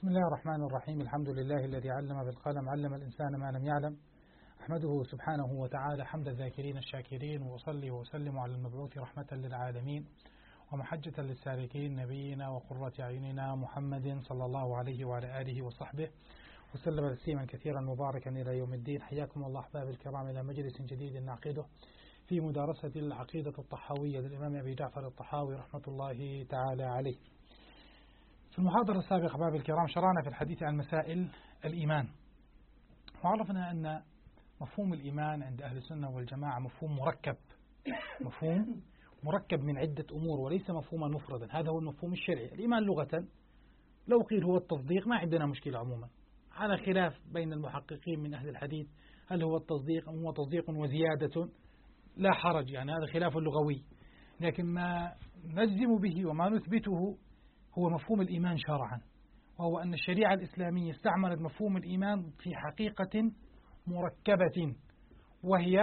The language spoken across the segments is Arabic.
بسم الله الرحمن الرحيم. الحمد لله الذي علم بالقلم، علم الإنسان ما لم يعلم. أحمده سبحانه وتعالى حمد الذاكرين الشاكرين، وأصلي وأسلم على المبعوث رحمة للعالمين ومحجة للسالكين، نبينا وقرة أعيننا محمد صلى الله عليه وعلى آله وصحبه وسلم تسليما كثيرا مباركا إلى يوم الدين. حياكم الله أحباب الكرام إلى مجلس جديد نعقده في مدارسة العقيدة الطحاوية للإمام أبي جعفر الطحاوي رحمة الله تعالى عليه. في المحاضرة السابقة أحباب الكرام شرعنا في الحديث عن مسائل الإيمان، وعرفنا أن مفهوم الإيمان عند أهل السنة والجماعة مفهوم مركب من عدة أمور وليس مفهوما مفردا. هذا هو المفهوم الشرعي. الإيمان لغة لو قيل هو التصديق ما عندنا مشكلة عموما، على خلاف بين المحققين من أهل الحديث هل هو التصديق أم هو تصديق وزيادة، لا حرج، يعني هذا خلاف لغوي. لكن ما نجزم به وما نثبته هو مفهوم الإيمان شرعا، وهو أن الشريعة الإسلامية استعملت مفهوم الإيمان في حقيقة مركبة، وهي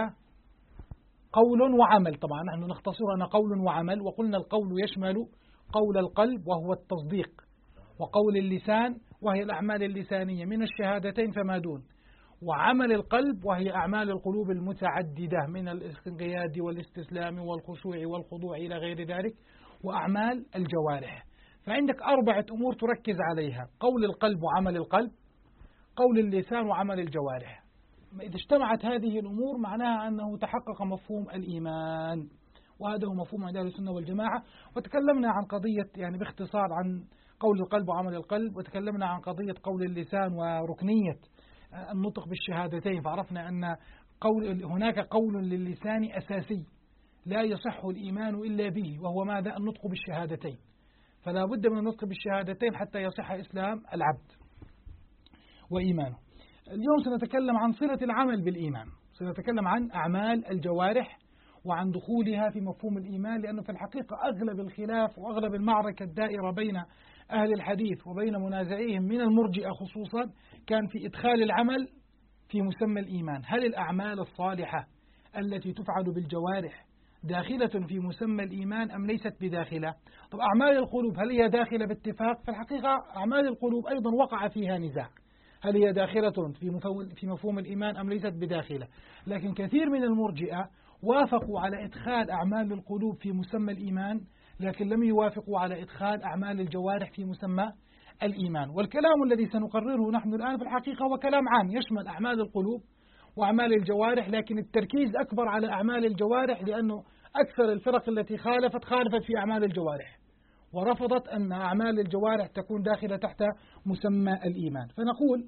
قول وعمل. طبعا نحن نختصرها قول وعمل، وقلنا القول يشمل قول القلب وهو التصديق، وقول اللسان وهي الأعمال اللسانية من الشهادتين فما دون، وعمل القلب وهي أعمال القلوب المتعددة من الانقياد والاستسلام والخشوع والخضوع إلى غير ذلك، وأعمال الجوارح. فعندك 4 أمور تركز عليها: قول القلب وعمل القلب، قول اللسان وعمل الجوارح. إذا اجتمعت هذه الأمور معناها أنه تحقق مفهوم الإيمان، وهذا هو مفهوم عند أهل السنة والجماعة. وتكلمنا عن قضية يعني باختصار عن قول القلب وعمل القلب، وتكلمنا عن قضية قول اللسان وركنية النطق بالشهادتين، فعرفنا أن هناك قول للسان أساسي لا يصح الإيمان إلا به، وهو ماذا؟ النطق بالشهادتين. فلا بد من النطق بالشهادتين حتى يصح إسلام العبد وإيمانه. اليوم سنتكلم عن صلة العمل بالإيمان، سنتكلم عن أعمال الجوارح وعن دخولها في مفهوم الإيمان، لأنه في الحقيقة أغلب الخلاف وأغلب المعركة الدائرة بين أهل الحديث وبين منازعيهم من المرجئة خصوصا كان في إدخال العمل في مسمى الإيمان. هل الأعمال الصالحة التي تفعل بالجوارح داخلة في مسمى الإيمان أم ليست بداخلة؟ طب أعمال القلوب هل هي داخلة باتفاق؟ في الحقيقة أعمال القلوب أيضا وقع فيها نزاع، هل هي داخلة في مفهوم الإيمان أم ليست بداخلة؟ لكن كثير من المرجئة وافقوا على إدخال أعمال القلوب في مسمى الإيمان، لكن لم يوافقوا على إدخال أعمال الجوارح في مسمى الإيمان. والكلام الذي سنقرره نحن الآن في الحقيقة هو كلام عام يشمل أعمال القلوب وأعمال الجوارح، لكن التركيز أكبر على أعمال الجوارح، لأنه أكثر الفرق التي خالفت في أعمال الجوارح، ورفضت أن أعمال الجوارح تكون داخلة تحت مسمى الإيمان. فنقول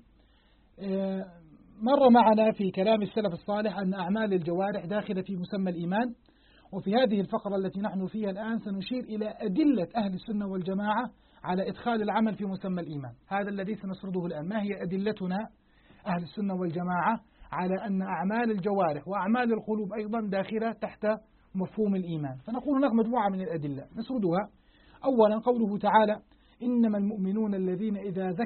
مر معنا في كلام السلف الصالح أن أعمال الجوارح داخلة في مسمى الإيمان، وفي هذه الفقرة التي نحن فيها الآن سنشير إلى أدلة أهل السنة والجماعة على إدخال العمل في مسمى الإيمان. هذا الذي سنسرده الآن. ما هي أدلتنا أهل السنة والجماعة على أن أعمال الجوارح وأعمال القلوب أيضا داخلة تحت مفهوم الإيمان؟ فنقول هناك مجموعة من الأدلة نسردها. أولا قوله تعالى: إنما المؤمنون الذين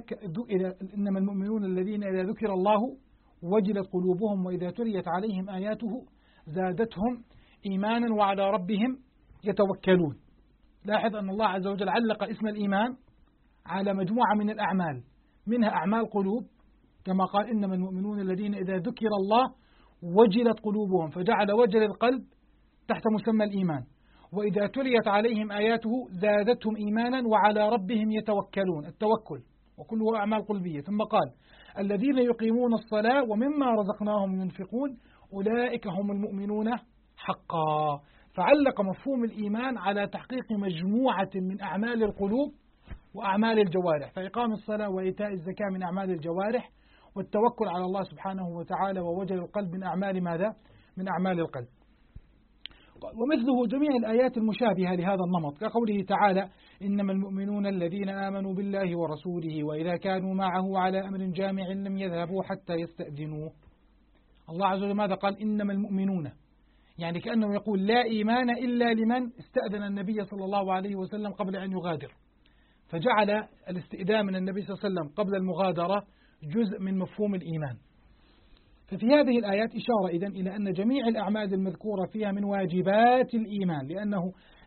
إذا ذكر الله وجلت قلوبهم وإذا تليت عليهم آياته زادتهم إيمانا وعلى ربهم يتوكلون. لاحظ أن الله عز وجل علق اسم الإيمان على مجموعة من الأعمال، منها أعمال قلوب كما قال: إنما المؤمنون الذين إذا ذكر الله وجلت قلوبهم، فجعل وجل القلب تحت مسمى الإيمان. وإذا تليت عليهم آياته زادتهم إيمانا وعلى ربهم يتوكلون، التوكل وكله أعمال قلبية. ثم قال: الذين يقيمون الصلاة ومما رزقناهم ينفقون أولئك هم المؤمنون حقا. فعلق مفهوم الإيمان على تحقيق مجموعة من أعمال القلوب وأعمال الجوارح، فإقام الصلاة وإيتاء الزكاة من أعمال الجوارح، والتوكل على الله سبحانه وتعالى ووجل القلب من أعمال ماذا؟ من أعمال القلب. ومثله جميع الآيات المشابهة لهذا النمط، كقوله تعالى: إنما المؤمنون الذين آمنوا بالله ورسوله وإذا كانوا معه على أمر جامع لم يذهبوا حتى يستأذنوه. الله عز وجل ماذا قال؟ إنما المؤمنون، يعني كأنه يقول لا إيمان إلا لمن استأذن النبي صلى الله عليه وسلم قبل أن يغادر، فجعل الاستئذان من النبي صلى الله عليه وسلم قبل المغادرة جزء من مفهوم الإيمان. ففي هذه الآيات إشارة إذن إلى أن جميع الأعمال المذكورة فيها من واجبات الإيمان، لأنه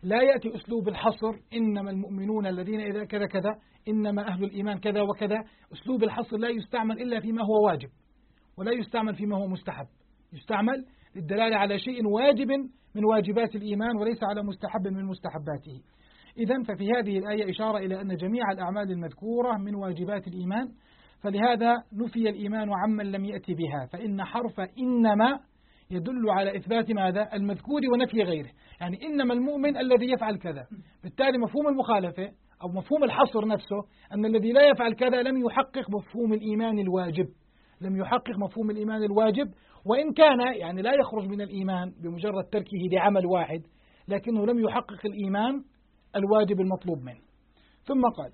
لا يأتي أسلوب الحصر إنما المؤمنون الذين إذا كذا كذا، إنما أهل الإيمان كذا وكذا. أسلوب الحصر لا يستعمل إلا فيما هو واجب، ولا يستعمل فيما هو مستحب، يستعمل للدلالة على شيء واجب من واجبات الإيمان وليس على مستحب من مستحباته. إذن ففي هذه الآية إشارة إلى أن جميع الأعمال المذكورة من واجبات الإيمان، فلهذا نفي الإيمان عمن لم يأتي بها، فإن حرف إنما يدل على إثبات ماذا؟ المذكور ونفي غيره. يعني إنما المؤمن الذي يفعل كذا، بالتالي مفهوم المخالفة أو مفهوم الحصر نفسه أن الذي لا يفعل كذا لم يحقق مفهوم الإيمان الواجب، لم يحقق مفهوم الإيمان الواجب، وإن كان يعني لا يخرج من الإيمان بمجرد تركه لعمل واحد، لكنه لم يحقق الإيمان الواجب المطلوب منه. ثم قال: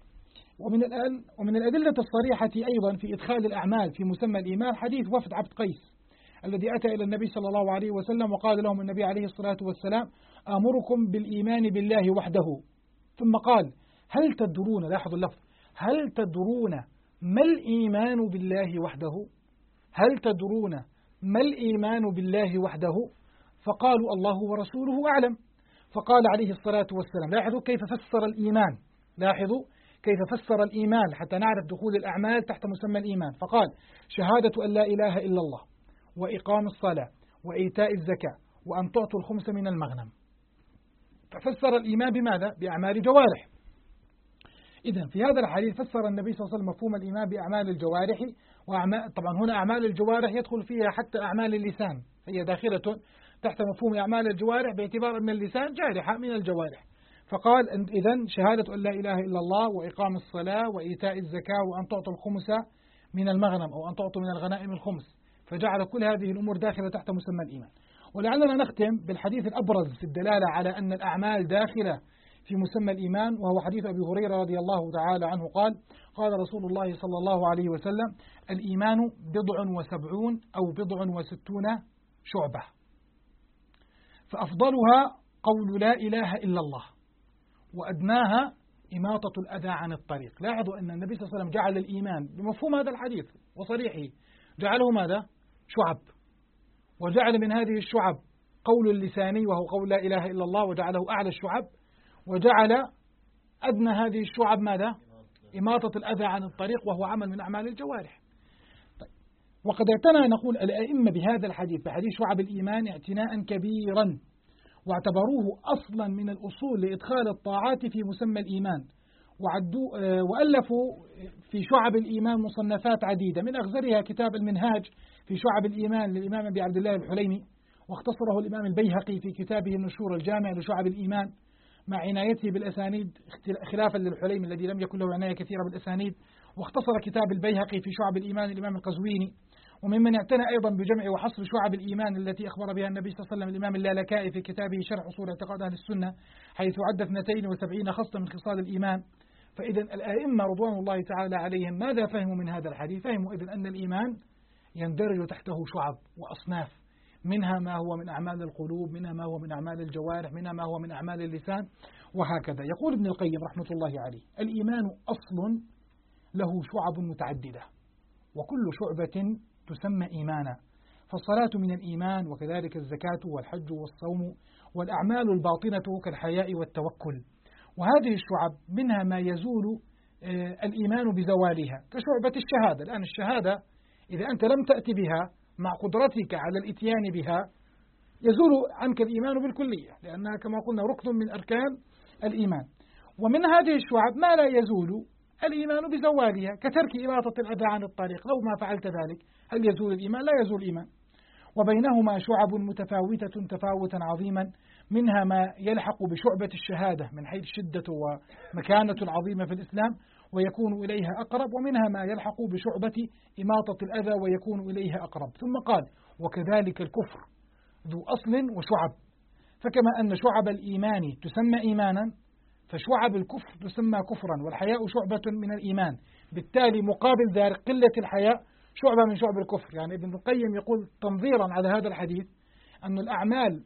ومن الأدلة الصريحة أيضا في إدخال الأعمال في مسمى الإيمان حديث وفد عبد قيس الذي أتى إلى النبي صلى الله عليه وسلم وقال لهم النبي عليه الصلاة والسلام: آمركم بالإيمان بالله وحده. ثم قال: هل تدرون، لاحظوا اللفظ، هل تدرون ما الإيمان بالله وحده؟ هل تدرون ما الإيمان بالله وحده؟ فقالوا: الله ورسوله أعلم. فقال عليه الصلاة والسلام، لاحظوا كيف فسر الإيمان، لاحظوا كيف فسر الإيمان حتى نعرف دخول الأعمال تحت مسمى الإيمان. فقال: شهادة أن لا إله إلا الله، وإقام الصلاة، وإيتاء الزكاة، وأن تعطوا الخمس من المغنم. ففسر الإيمان بماذا؟ بأعمال الجوارح. إذن في هذا الحديث فسر النبي صلى الله عليه وسلم مفهوم الإيمان بأعمال الجوارح، طبعا هنا أعمال الجوارح يدخل فيها حتى أعمال اللسان، هي داخلة تحت مفهوم أعمال الجوارح باعتبار أن اللسان جارحة من الجوارح. فقال: إذن شهادة أن لا إله إلا الله، وإقام الصلاة، وإيتاء الزكاة، وأن تعطوا الخمس من المغنم، أو أن تعطوا من الغنائم الخمس. فجعل كل هذه الأمور داخلة تحت مسمى الإيمان. ولعلنا نختم بالحديث الأبرز في الدلالة على أن الأعمال داخلة في مسمى الإيمان، وهو حديث أبي هريرة رضي الله تعالى عنه قال: قال رسول الله صلى الله عليه وسلم: الإيمان 70 أو 69 شعبة، فأفضلها قول لا إله إلا الله، وأدناها إماطة الأذى عن الطريق. لاحظوا أن النبي صلى الله عليه وسلم جعل الإيمان بمفهوم هذا الحديث وصريحه، جعله ماذا؟ شعب، وجعل من هذه الشعب قول اللساني وهو قول لا إله إلا الله، وجعله أعلى الشعب، وجعل أدنى هذه الشعب ماذا؟ إماطة الأذى عن الطريق، وهو عمل من أعمال الجوارح. طيب. وقد اعتنى نقول الأئمة بهذا الحديث، بحديث شعب الإيمان، اعتناء كبيرا، واعتبروه أصلا من الأصول لإدخال الطاعات في مسمى الإيمان، وألفوا في شعب الإيمان مصنفات عديدة، من أغزرها كتاب المنهاج في شعب الإيمان للإمام أبي عبد الله الحليمي، واختصره الإمام البيهقي في كتابه النشور الجامع لشعب الإيمان مع عنايته بالأسانيد خلافا للحليمي الذي لم يكن له عناية كثيرة بالأسانيد. واختصر كتاب البيهقي في شعب الإيمان الإمام القزويني. وممن اعتنى أيضا بجمع وحصر شعب الإيمان التي أخبر بها النبي صلى الله عليه وسلم الإمام اللالكائي في كتابه شرح أصول اعتقاد أهل السنة، حيث عد 72 خصلة من خصال الإيمان. فإذا الآئمة رضوان الله تعالى عليهم ماذا فهموا من هذا الحديث؟ فهموا إذن أن الإيمان يندرج تحته شعب وأصناف، منها ما هو من أعمال القلوب، منها ما هو من أعمال الجوارح، منها ما هو من أعمال اللسان، وهكذا. يقول ابن القيم رحمة الله عليه: الإيمان أصل له شعب متعددة، وكل شعبة تسمى إيمانا، فالصلاة من الإيمان، وكذلك الزكاة والحج والصوم والأعمال الباطنة كالحياء والتوكل. وهذه الشعب منها ما يزول الإيمان بزوالها، كشعبة الشهادة. الآن الشهادة إذا أنت لم تأتي بها مع قدرتك على الإتيان بها يزول عنك الإيمان بالكلية، لأنها كما قلنا ركن من أركان الإيمان. ومن هذه الشعب ما لا يزول الإيمان بزوالها، كترك إماطة الأذى عن الطريق، لو ما فعلت ذلك هل يزول الإيمان؟ لا يزول الإيمان. وبينهما شعب متفاوتة تفاوتا عظيما، منها ما يلحق بشعبة الشهادة من حيث شدة ومكانة العظيمة في الإسلام ويكون إليها أقرب، ومنها ما يلحق بشعبة إماطة الأذى ويكون إليها أقرب. ثم قال: وكذلك الكفر ذو أصل وشعب، فكما أن شعب الإيمان تسمى إيمانا، فشعب الكفر تسمى كفرا، والحياء شعبة من الإيمان، بالتالي مقابل ذلك قلة الحياء شعبة من شعب الكفر. يعني ابن القيم يقول تنظيرا على هذا الحديث أن الأعمال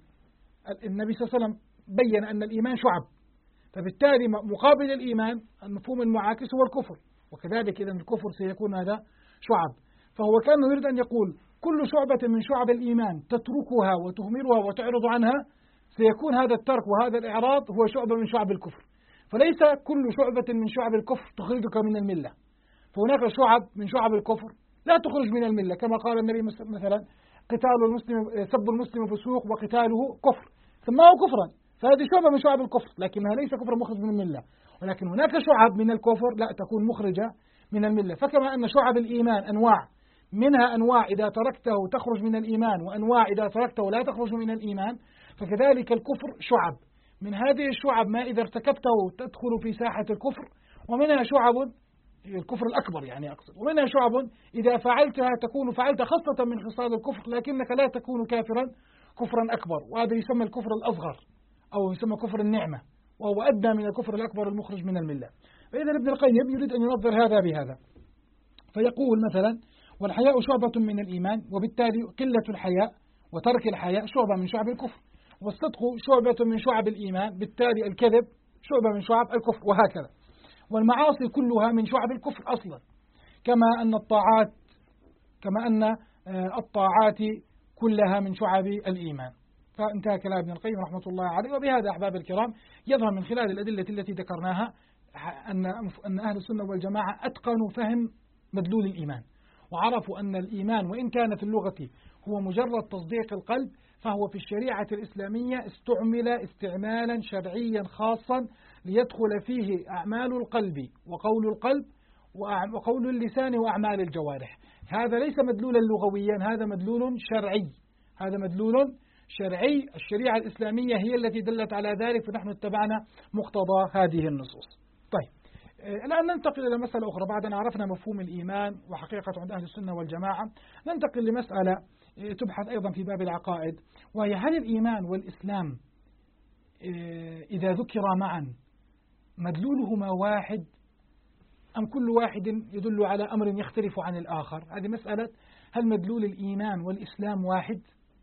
النبي صلى الله عليه وسلم بين أن الإيمان شعب، فبالتالي مقابل الإيمان المفهوم المعاكس هو الكفر، وكذلك إذن الكفر سيكون هذا شعب. فهو كان يريد أن يقول كل شعبة من شعب الإيمان تتركها وتهملها وتعرض عنها سيكون هذا الترك وهذا الإعراض هو شعبة من شعب الكفر. فليس كل شعبة من شعب الكفر تخرجك من الملة، فهناك شعب من شعب الكفر لا تخرج من الملة، كما قال النبي مثلا قتال المسلم سب المسلم فسوق وقتاله كفر، سماه كفرا، فهذه شعبة من شعب الكفر لكنها ليس كفر مخرج من الملة. ولكن هناك شعب من الكفر لا تكون مخرجة من الملة. فكما أن شعب الإيمان أنواع، منها أنواع إذا تركته تخرج من الإيمان، وأنواع إذا تركته لا تخرج من الإيمان، فكذلك الكفر شعب. من هذه الشعب ما إذا ارتكبته تدخل في ساحة الكفر، ومنها شعب الكفر الأكبر يعني أقصد، ومنها شعب إذا فعلتها تكون فعلت خاصة من خصال الكفر لكنك لا تكون كافرا كفرا أكبر، وهذا يسمى الكفر الأصغر أو يسمى كفر النعمة، وهو أدنى من الكفر الأكبر المخرج من الملة. فإذا ابن القيم يريد أن ينظر هذا بهذا، فيقول مثلا: والحياء شعبة من الإيمان، وبالتالي قلة الحياء وترك الحياء شعبة من شعب الكفر، والصدق شعبة من شعب الإيمان، بالتالي الكذب شعبة من شعب الكفر، وهكذا. والمعاصي كلها من شعب الكفر أصلا، كما أن الطاعات كلها من شعب الإيمان. فانتهى كلام ابن القيم رحمة الله عليه. وبهذا أحباب الكرام يظهر من خلال الأدلة التي ذكرناها أن أهل السنة والجماعة أتقنوا فهم مدلول الإيمان، وعرفوا أن الإيمان وإن كان في اللغة هو مجرد تصديق القلب، فهو في الشريعة الإسلامية استعمل استعمالا شرعيا خاصا ليدخل فيه أعمال القلب وقول القلب وقول اللسان وأعمال الجوارح. هذا ليس مدلولا لغويا، هذا مدلول شرعي، هذا مدلول شرعي. الشريعة الإسلامية هي التي دلت على ذلك، فنحن اتبعنا مقتضى هذه النصوص. طيب، الآن ننتقل إلى مسألة أخرى. بعد أن عرفنا مفهوم الإيمان وحقيقة عند أهل السنة والجماعة، ننتقل لمسألة تبحث أيضا في باب العقائد، وهي: هل الإيمان والإسلام إذا ذكر معا مدلولهما واحد، أم كل واحد يدل على أمر يختلف عن الآخر؟ هذه مسألة: هل مدلول الإيمان والإسلام واحد؟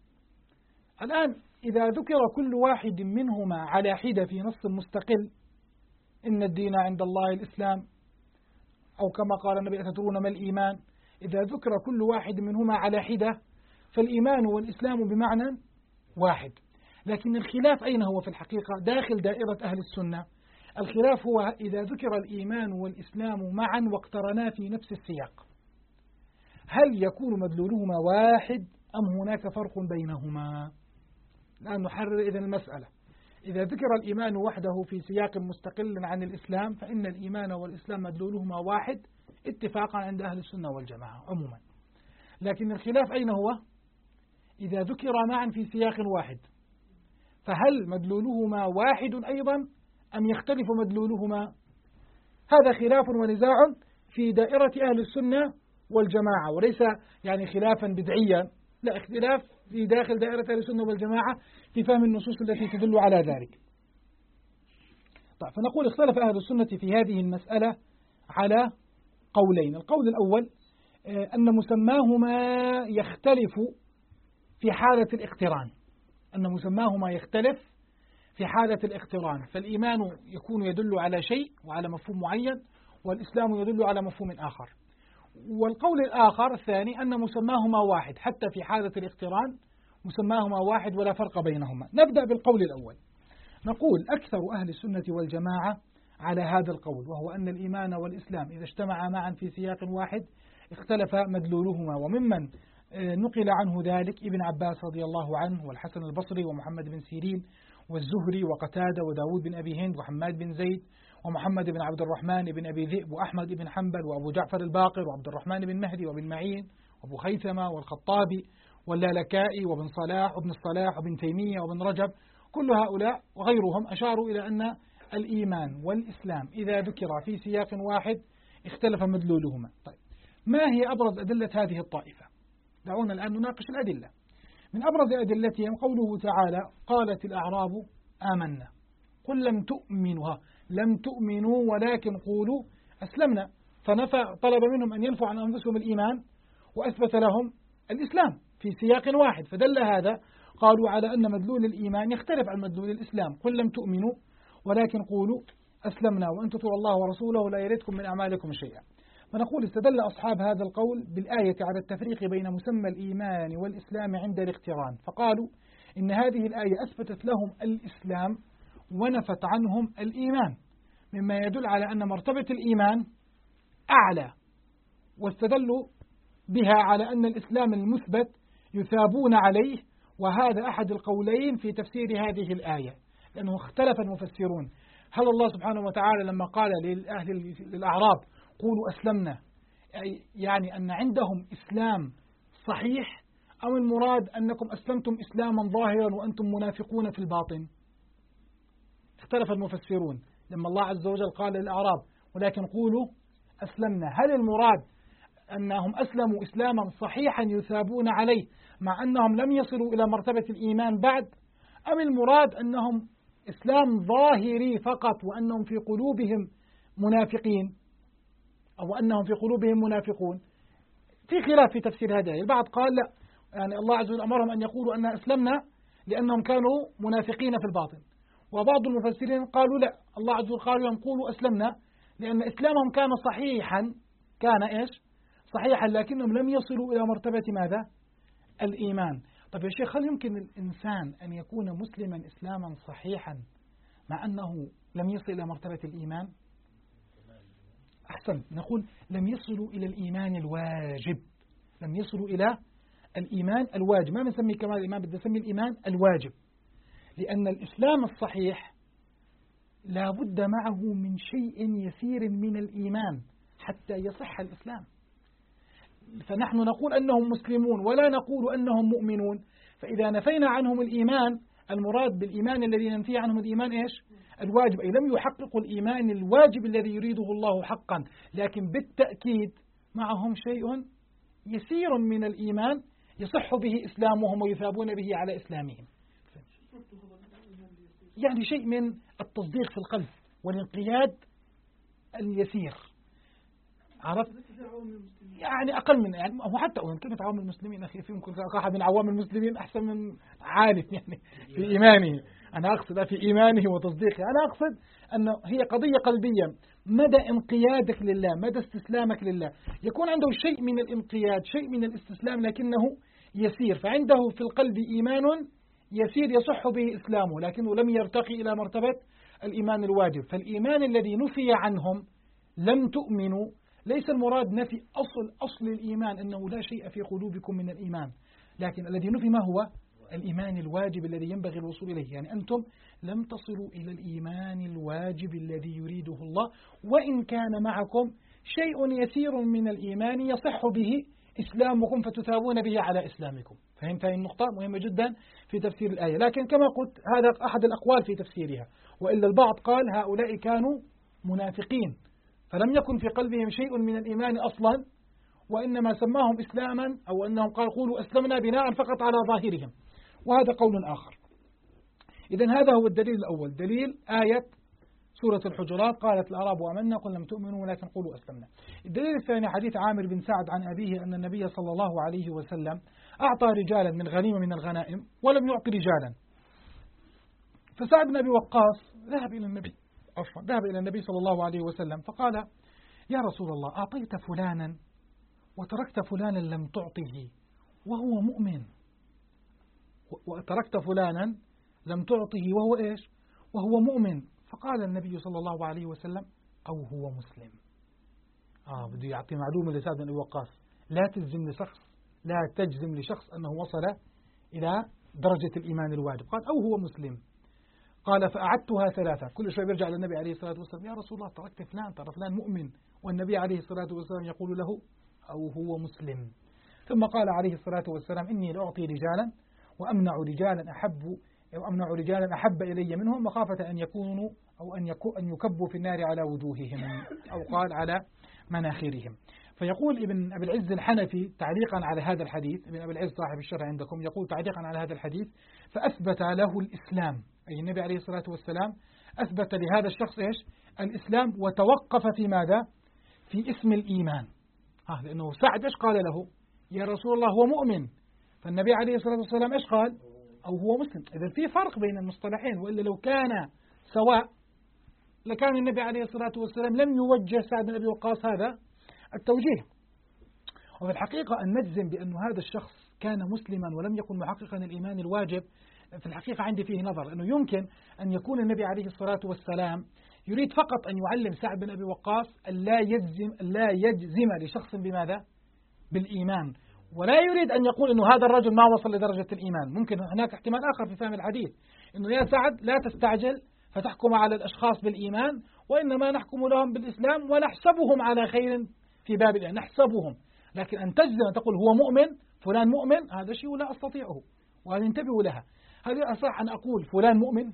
الآن إذا ذكر كل واحد منهما على حدة في نص مستقل، إن الدين عند الله الإسلام، أو كما قال النبي: أتدرون ما الإيمان؟ إذا ذكر كل واحد منهما على حدة فالإيمان والإسلام بمعنى واحد. لكن الخلاف أين هو في الحقيقة؟ داخل دائرة أهل السنة. الخلاف هو إذا ذكر الإيمان والإسلام معا واقترنا في نفس السياق، هل يكون مدلولهما واحد أم هناك فرق بينهما؟ الآن نحرر إذن المسألة. إذا ذكر الإيمان وحده في سياق مستقل عن الإسلام فإن الإيمان والإسلام مدلولهما واحد اتفاقا عند أهل السنة والجماعة عموما. لكن الخلاف أين هو؟ إذا ذكر معا في سياق واحد فهل مدلولهما واحد أيضا أم يختلف مدلولهما؟ هذا خلاف ونزاع في دائرة أهل السنة والجماعة، وليس يعني خلافا بدعيا، لا، اختلاف في داخل دائرة أهل السنة والجماعة في فهم النصوص التي تدل على ذلك. طيب، فنقول اختلف أهل السنة في هذه المسألة على قولين. القول الأول أن مسماهما يختلف في حالة الاقتران، أن مسماهما يختلف في حالة الاقتران، فالإيمان يكون يدل على شيء وعلى مفهوم معين، والإسلام يدل على مفهوم آخر. والقول الآخر الثاني أن مسماهما واحد، حتى في حالة الاقتران مسماهما واحد ولا فرق بينهما. نبدأ بالقول الأول. نقول أكثر أهل السنة والجماعة على هذا القول، وهو أن الإيمان والإسلام إذا اجتمعا معا في سياق واحد اختلف مدلولهما. وممن نقل عنه ذلك ابن عباس رضي الله عنه، والحسن البصري، ومحمد بن سيرين، والزهري، وقتادة، وداود بن أبي هند، وحماد بن زيد، ومحمد بن عبد الرحمن بن أبي ذئب، وأحمد بن حنبل، وأبو جعفر الباقر، وعبد الرحمن بن مهدي، وابن معين، وأبو خيثمة، والخطابي، واللالكائي، وابن صلاح، وابن الصلاح، وابن تيمية، وابن رجب. كل هؤلاء وغيرهم أشاروا إلى أن الإيمان والإسلام إذا ذكر في سياق واحد اختلف مدلولهما. طيب، ما هي أبرز أدلة هذه الطائفة؟ دعونا الآن نناقش الأدلة. من أبرز أدلتهم قوله تعالى: قالت الأعراب آمنا قل لم تؤمنوا ولكن قولوا أسلمنا. طلب منهم أن ينفوا عن أنفسهم الإيمان وأثبت لهم الإسلام في سياق واحد، فدل هذا قالوا على أن مدلول الإيمان يختلف عن مدلول الإسلام. قل لم تؤمنوا ولكن قولوا أسلمنا وأن تطيعوا الله ورسوله لا يلدكم من أعمالكم شيئا. فنقول استدل أصحاب هذا القول بالآية على التفريق بين مسمى الإيمان والإسلام عند الاقتران، فقالوا إن هذه الآية أثبتت لهم الإسلام ونفت عنهم الإيمان، مما يدل على أن مرتبة الإيمان أعلى، واستدلوا بها على أن الإسلام المثبت يثابون عليه. وهذا أحد القولين في تفسير هذه الآية، لأنه اختلف المفسرون. هل الله سبحانه وتعالى لما قال للأعراب قولوا أسلمنا يعني أن عندهم إسلام صحيح، أو المراد أنكم أسلمتم إسلاما ظاهرا وأنتم منافقون في الباطن؟ اختلف المفسرون لما الله عز وجل قال للأعراب ولكن قولوا أسلمنا، هل المراد أنهم أسلموا إسلاما صحيحا يثابون عليه مع أنهم لم يصلوا إلى مرتبة الإيمان بعد، أم المراد أنهم إسلام ظاهري فقط وأنهم في قلوبهم منافقين، أو أنهم في قلوبهم منافقون؟ في خلاف في تفسير هذا. البعض قال لا، يعني الله عز وجل أمرهم أن يقولوا أن أسلمنا لأنهم كانوا منافقين في الباطن. وبعض المفسرين قالوا لا، الله عز وجل قال لهم قولوا أسلمنا لأن إسلامهم كان صحيحا، كان إيش؟ صحيحا، لكنهم لم يصلوا إلى مرتبة ماذا؟ الإيمان. طيب يا شيخ، هل يمكن الإنسان أن يكون مسلما إسلاما صحيحا مع أنه لم يصل إلى مرتبة الإيمان؟ أحسن، نقول لم يصلوا إلى الإيمان الواجب، لم يصلوا إلى الإيمان الواجب. ما بنسميه كمال الإيمان، بدنا نسميه الإيمان الواجب، لأن الإسلام الصحيح لا بد معه من شيء يسير من الإيمان حتى يصح الإسلام. فنحن نقول أنهم مسلمون ولا نقول أنهم مؤمنون. فإذا نفينا عنهم الإيمان، المراد بالإيمان الذي ننفي عنهم الإيمان إيش؟ الواجب، أي لم يحققوا الإيمان الواجب الذي يريده الله حقا، لكن بالتأكيد معهم شيء يسير من الإيمان يصح به إسلامهم ويثابون به على إسلامهم. يعني شيء من التصديق في القلب والانقياد اليسير. عرفت؟ يعني أقل من، يعني هو حتى كلمة عوام المسلمين أخي، في ممكن أحد من عوام المسلمين أحسن من عالم يعني في إيمانه. أنا أقصد في إيمانه وتصديقه، أنا أقصد أنه هي قضية قلبية، مدى انقيادك لله، مدى استسلامك لله. يكون عنده شيء من الانقياد، شيء من الاستسلام، لكنه يسير، فعنده في القلب إيمان يسير يصح به إسلامه، لكنه لم يرتقي إلى مرتبة الإيمان الواجب. فالإيمان الذي نفي عنهم لم تؤمنوا، ليس المراد نفي أصل الإيمان أنه لا شيء في قلوبكم من الإيمان، لكن الذي نفي ما هو الإيمان الواجب الذي ينبغي الوصول إليه. يعني أنتم لم تصلوا إلى الإيمان الواجب الذي يريده الله، وإن كان معكم شيء يسير من الإيمان يصح به إسلامكم فتثابون به على إسلامكم. فهمت هذه النقطة مهمة جدا في تفسير الآية. لكن كما قلت هذا أحد الأقوال في تفسيرها، وإلا البعض قال هؤلاء كانوا منافقين فلم يكن في قلبهم شيء من الإيمان أصلا، وإنما سماهم إسلاما، أو أنهم قالوا قولوا أسلمنا بناء فقط على ظاهرهم، وهذا قول آخر. إذن هذا هو الدليل الأول، دليل آية سورة الحجرات قالت الأعراب آمنا قل لم تؤمنوا ولكن قولوا أسلمنا. الدليل الثاني حديث عامر بن سعد عن أبيه أن النبي صلى الله عليه وسلم أعطى رجالا من غنيمة من الغنائم ولم يعطي رجالا، فسعد بن أبي وقاص ذهب إلى النبي صلى الله عليه وسلم فقال يا رسول الله أعطيت فلانا وتركت فلانا لم تعطه وهو مؤمن، وتركت فلانا لم تعطه وهو إيش؟ وهو مؤمن. فقال النبي صلى الله عليه وسلم أو هو مسلم. بده يعطي معلومة لسعد بن أبي وقاص، لا تجزم لشخص أنه وصل إلى درجة الإيمان الواجب. قال أو هو مسلم. قال فأعدتها ثلاثة، كل شوي بيرجع للنبي عليه الصلاة والسلام يا رسول الله تركت فلان، ترى فلان مؤمن، والنبي عليه الصلاة والسلام يقول له أو هو مسلم. ثم قال عليه الصلاة والسلام إني لأعطي رجالا وأمنع رجالا أحب إلي منهم مخافة أن يكونوا أو أن يكبوا في النار على وجوههم، أو قال على مناخرهم. فيقول ابن أبي العز الحنفي تعليقا على هذا الحديث، ابن أبي العز صاحب الشرح عندكم يقول تعليقا على هذا الحديث فأثبت له الإسلام، أي النبي عليه الصلاة والسلام أثبت لهذا الشخص إيش؟ الإسلام، وتوقف في ماذا؟ في اسم الإيمان. لأنه سعد إيش قال له؟ يا رسول الله هو مؤمن، فالنبي عليه الصلاة والسلام إيش قال؟ أو هو مسلم. إذا في فرق بين المصطلحين، وإلا لو كان سواء لكان النبي عليه الصلاة والسلام لم يوجه سعد بن أبي وقاص هذا التوجيه. وفي الحقيقة أن نجزم بأن هذا الشخص كان مسلما ولم يكن محققا الإيمان الواجب في الحقيقة عندي فيه نظر، أنه يمكن أن يكون النبي عليه الصلاة والسلام يريد فقط أن يعلم سعد بن أبي وقاص أن لا يجزم لشخص بماذا؟ بالإيمان، ولا يريد أن يقول أنه هذا الرجل ما وصل لدرجة الإيمان. ممكن هناك احتمال آخر في فهم الحديث، أنه يا سعد لا تستعجل فتحكم على الأشخاص بالإيمان، وإنما نحكم لهم بالإسلام ونحسبهم على خير في باب الإيمان، نحسبهم. لكن أن تجزم تقول هو مؤمن، فلان مؤمن، هذا شيء لا أستطيعه، وهذا انتبهوا لها. هذه أصح أن أقول فلان مؤمن؟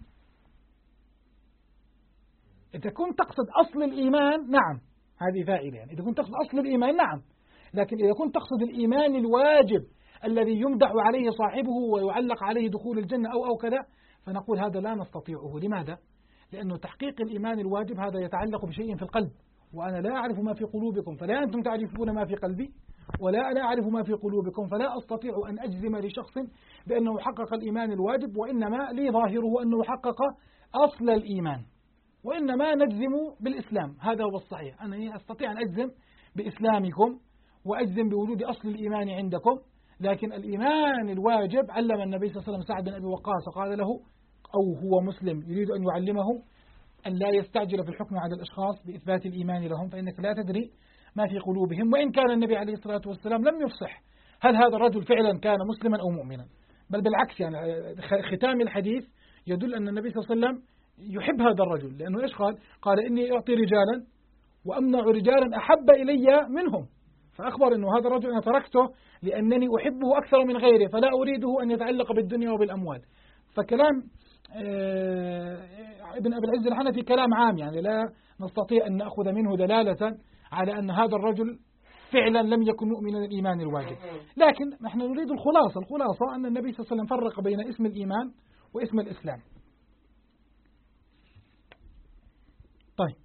إذا كنت تقصد أصل الإيمان نعم، هذه فائدة، يعني إذا كنت تقصد أصل الإيمان نعم. لكن إذا كنت تقصد الإيمان الواجب الذي يمدح عليه صاحبه ويعلق عليه دخول الجنة أو كذا، فنقول هذا لا نستطيعه. لماذا؟ لأنه تحقيق الإيمان الواجب هذا يتعلق بشيء في القلب، وأنا لا أعرف ما في قلوبكم فلا أنتم تعرفون ما في قلبي، ولا أنا أعرف ما في قلوبكم فلا أستطيع أن أجزم لشخص بأنه حقق الإيمان الواجب، وإنما لي ظاهره أنه حقق أصل الإيمان، وإنما نجزم بالإسلام. هذا هو الصحيح. أنا أستطيع أن أجزم بإسلامكم وأجزم بوجود أصل الإيمان عندكم، لكن الإيمان الواجب علم النبي صلى الله عليه وسلم سعد بن أبي وقاص وقال له، أو هو مسلم يريد أن يعلمه أن لا يستعجل في الحكم على الأشخاص بإثبات الإيمان لهم، فإنك لا تدري ما في قلوبهم. وإن كان النبي عليه الصلاة والسلام لم يفصح هل هذا الرجل فعلا كان مسلما أو مؤمنا، بل بالعكس، يعني ختام الحديث يدل أن النبي صلى الله عليه وسلم يحب هذا الرجل، لأنه إيش قال إني أعطي رجالا وأمنع رجالا أحب إلي منهم، فأخبر أنه هذا الرجل أنا تركته لأنني أحبه أكثر من غيره، فلا أريده أن يتعلق بالدنيا وبالأموال. فكلام ابن أبي العز الحنفي كلام عام، يعني لا نستطيع أن نأخذ منه دلالة على أن هذا الرجل فعلا لم يكن مؤمنا الإيمان الواجب. لكن نحن نريد الخلاصة أن النبي صلى الله عليه وسلم فرق بين اسم الإيمان واسم الإسلام. طيب،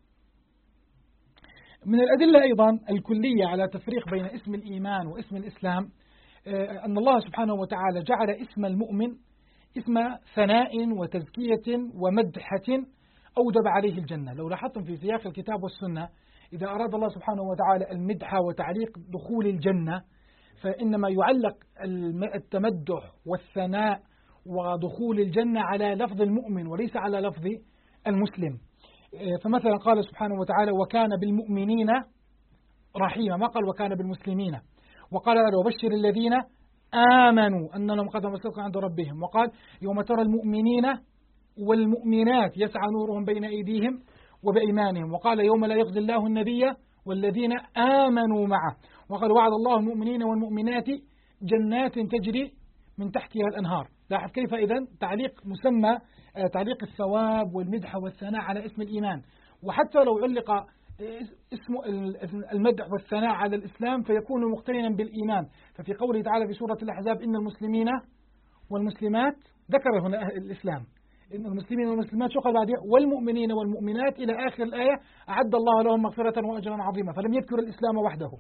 من الأدلة أيضا الكلية على تفريق بين اسم الإيمان واسم الإسلام أن الله سبحانه وتعالى جعل اسم المؤمن اسم ثناء وتزكية ومدحة أوجب عليه الجنة. لو لاحظتم في سياق الكتاب والسنة، إذا أراد الله سبحانه وتعالى المدح وتعليق دخول الجنة فإنما يعلق التمدح والثناء ودخول الجنة على لفظ المؤمن وليس على لفظ المسلم. فمثلا قال سبحانه وتعالى وكان بالمؤمنين رحيما، ما قال وكان بالمسلمين. وقال وبشر الذين آمنوا أن لهم قدم صدق عند ربهم. وقال يوم ترى المؤمنين والمؤمنات يسعى نورهم بين أيديهم وبأيمانهم. وقال يوم لا يخزي الله النبي والذين آمنوا معه. وقال وعد الله المؤمنين والمؤمنات جنات تجري من تحتها الأنهار. لاحظ كيف إذن تعليق مسمى تعليق الثواب والمدح والثناء على اسم الإيمان، وحتى لو علق اسم المدح والثناء على الإسلام فيكون مقترنا بالإيمان. ففي قوله تعالى في سورة الأحزاب إن المسلمين والمسلمات، ذكر هنا الإسلام، إن المسلمين والمسلمات، شو قال بعدها والمؤمنين والمؤمنات إلى آخر الآية أعد الله لهم مغفرة وأجرا عظيما، فلم يذكر الإسلام وحده.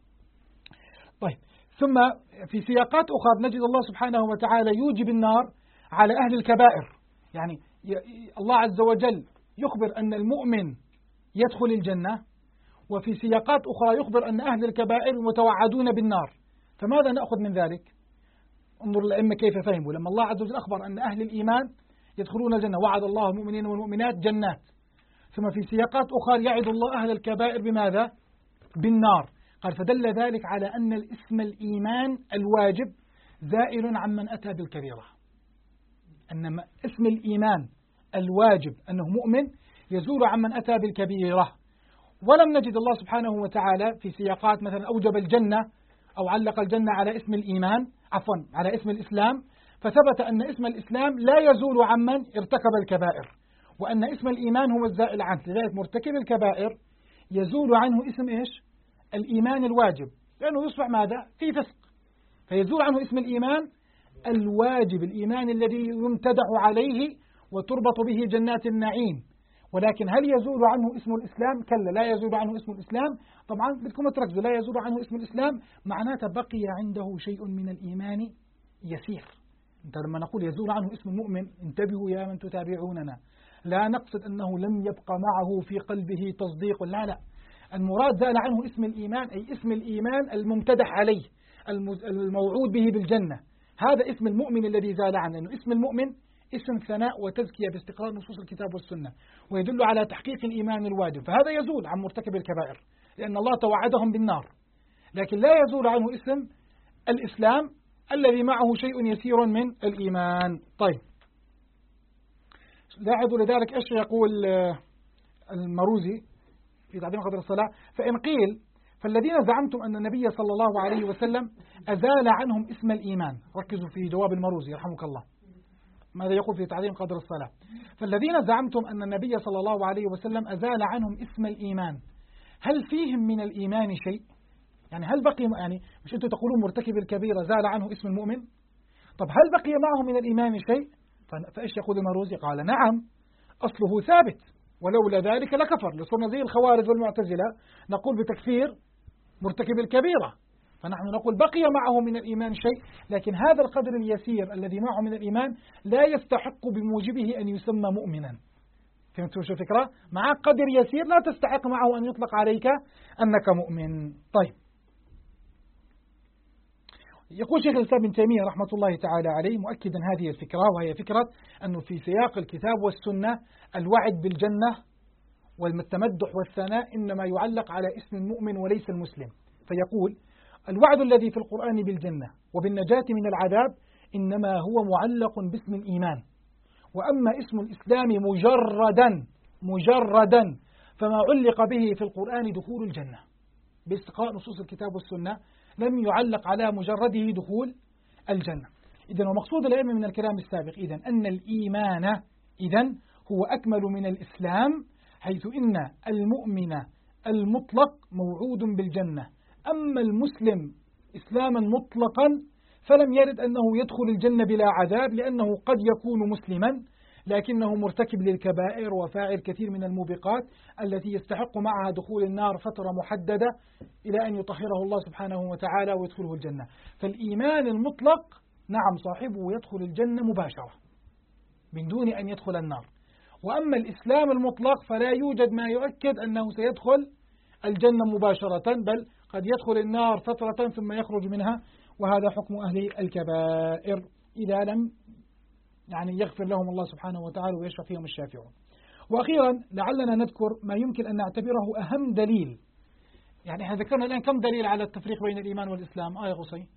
طيب، ثم في سياقات أخرى نجد الله سبحانه وتعالى يوجب النار على أهل الكبائر، يعني الله عز وجل يخبر أن المؤمن يدخل الجنة، وفي سياقات أخرى يخبر أن أهل الكبائر متوعدون بالنار. فماذا نأخذ من ذلك؟ انظر الأئمة كيف فهموا لما الله عز وجل أخبر أن أهل الإيمان يدخلون الجنة، وعد الله المؤمنين والمؤمنات جنات، ثم في سياقات أخرى يعد الله أهل الكبائر بماذا؟ بالنار. قال فدل ذلك على أن الاسم الإيمان الواجب زائل عمن أتى بالكبيرة، أن اسم الإيمان الواجب أنه مؤمن يزول عمن أتى بالكبيرة. ولم نجد الله سبحانه وتعالى في سياقات مثلا أوجب الجنة أو علق الجنة على اسم الإيمان، عفوا على اسم الإسلام، فثبت أن اسم الإسلام لا يزول عمن ارتكب الكبائر، وأن اسم الإيمان هو الزائل عنه. لذلك مرتكب الكبائر يزول عنه اسم إيش؟ الإيمان الواجب، لأنه يصبح ماذا؟ في فسق، فيزول عنه اسم الإيمان الواجب، الإيمان الذي يمتدح عليه وتربط به جنات النعيم. ولكن هل يزول عنه اسم الإسلام؟ كلا، لا يزول عنه اسم الإسلام. طبعا بدكم تركزوا، لا يزول عنه اسم الإسلام معناته بقي عنده شيء من الإيمان يسير. انت لما نقول يزول عنه اسم المؤمن، انتبهوا يا من تتابعوننا، لا نقصد أنه لم يبقى معه في قلبه تصديق، لا، المراد زال عنه اسم الإيمان، أي اسم الإيمان الممتدح عليه الموعود به بالجنة، هذا اسم المؤمن الذي زال عنه، لأنه اسم المؤمن اسم ثناء وتزكية باستقرار نصوص الكتاب والسنة، ويدل على تحقيق الإيمان الواجب، فهذا يزول عن مرتكب الكبائر لأن الله توعدهم بالنار، لكن لا يزول عنه اسم الإسلام الذي معه شيء يسير من الإيمان. طيب، لاحظوا لذلك إيش يقول المروزي في تعظيم قدر الصلاة: فإن قيل فالذين زعمتم أن النبي صلى الله عليه وسلم أزال عنهم اسم الإيمان، ركزوا في جواب المروزي رحمك الله ماذا يقول في تعظيم قدر الصلاة: فالذين زعمتم أن النبي صلى الله عليه وسلم أزال عنهم اسم الإيمان، هل فيهم من الإيمان شيء؟ يعني هل بقي، يعني مش أنتم تقولون مرتكب الكبيرة زال عنه اسم المؤمن؟ طب هل بقي معه من الإيمان شيء؟ فإيش يقول المروزي؟ قال: نعم، أصله ثابت، ولولا ذلك لكفر، لصرنا زي الخوارج والمعتزلة نقول بتكفير مرتكب الكبيرة، فنحن نقول بقي معه من الإيمان شيء، لكن هذا القدر اليسير الذي معه من الإيمان لا يستحق بموجبه أن يسمى مؤمنا. فهمتوا شو الفكرة؟ مع قدر يسير لا تستحق معه أن يطلق عليك أنك مؤمن. طيب، يقول شيخ الإسلام ابن تيمية رحمة الله تعالى عليه مؤكدا هذه الفكرة، وهي فكرة أنه في سياق الكتاب والسنة الوعد بالجنة والتمدح والثناء إنما يعلق على اسم المؤمن وليس المسلم، فيقول: الوعد الذي في القرآن بالجنة وبالنجاة من العذاب إنما هو معلق باسم الإيمان، وأما اسم الإسلام مجردا فما علق به في القرآن دخول الجنة باستقراء نصوص الكتاب والسنة لم يعلق على مجرده دخول الجنة. إذن ومقصود العلم من الكلام السابق إذن أن الإيمان إذن هو أكمل من الإسلام، حيث إن المؤمن المطلق موعود بالجنة، أما المسلم إسلاما مطلقا فلم يرد أنه يدخل الجنة بلا عذاب، لأنه قد يكون مسلما لكنه مرتكب للكبائر وفاعل كثير من الموبقات التي يستحق معها دخول النار فترة محددة إلى أن يطهره الله سبحانه وتعالى ويدخله الجنة. فالإيمان المطلق نعم صاحبه يدخل الجنة مباشرة من دون أن يدخل النار، وأما الإسلام المطلق فلا يوجد ما يؤكد أنه سيدخل الجنة مباشرة، بل قد يدخل النار فترة ثم يخرج منها، وهذا حكم أهل الكبائر إذا لم يعني يغفر لهم الله سبحانه وتعالى ويشفع فيهم الشافعون. وأخيرا لعلنا نذكر ما يمكن أن نعتبره أهم دليل، يعني احنا ذكرنا الآن كم دليل على التفريق بين الإيمان والإسلام؟ يا غصي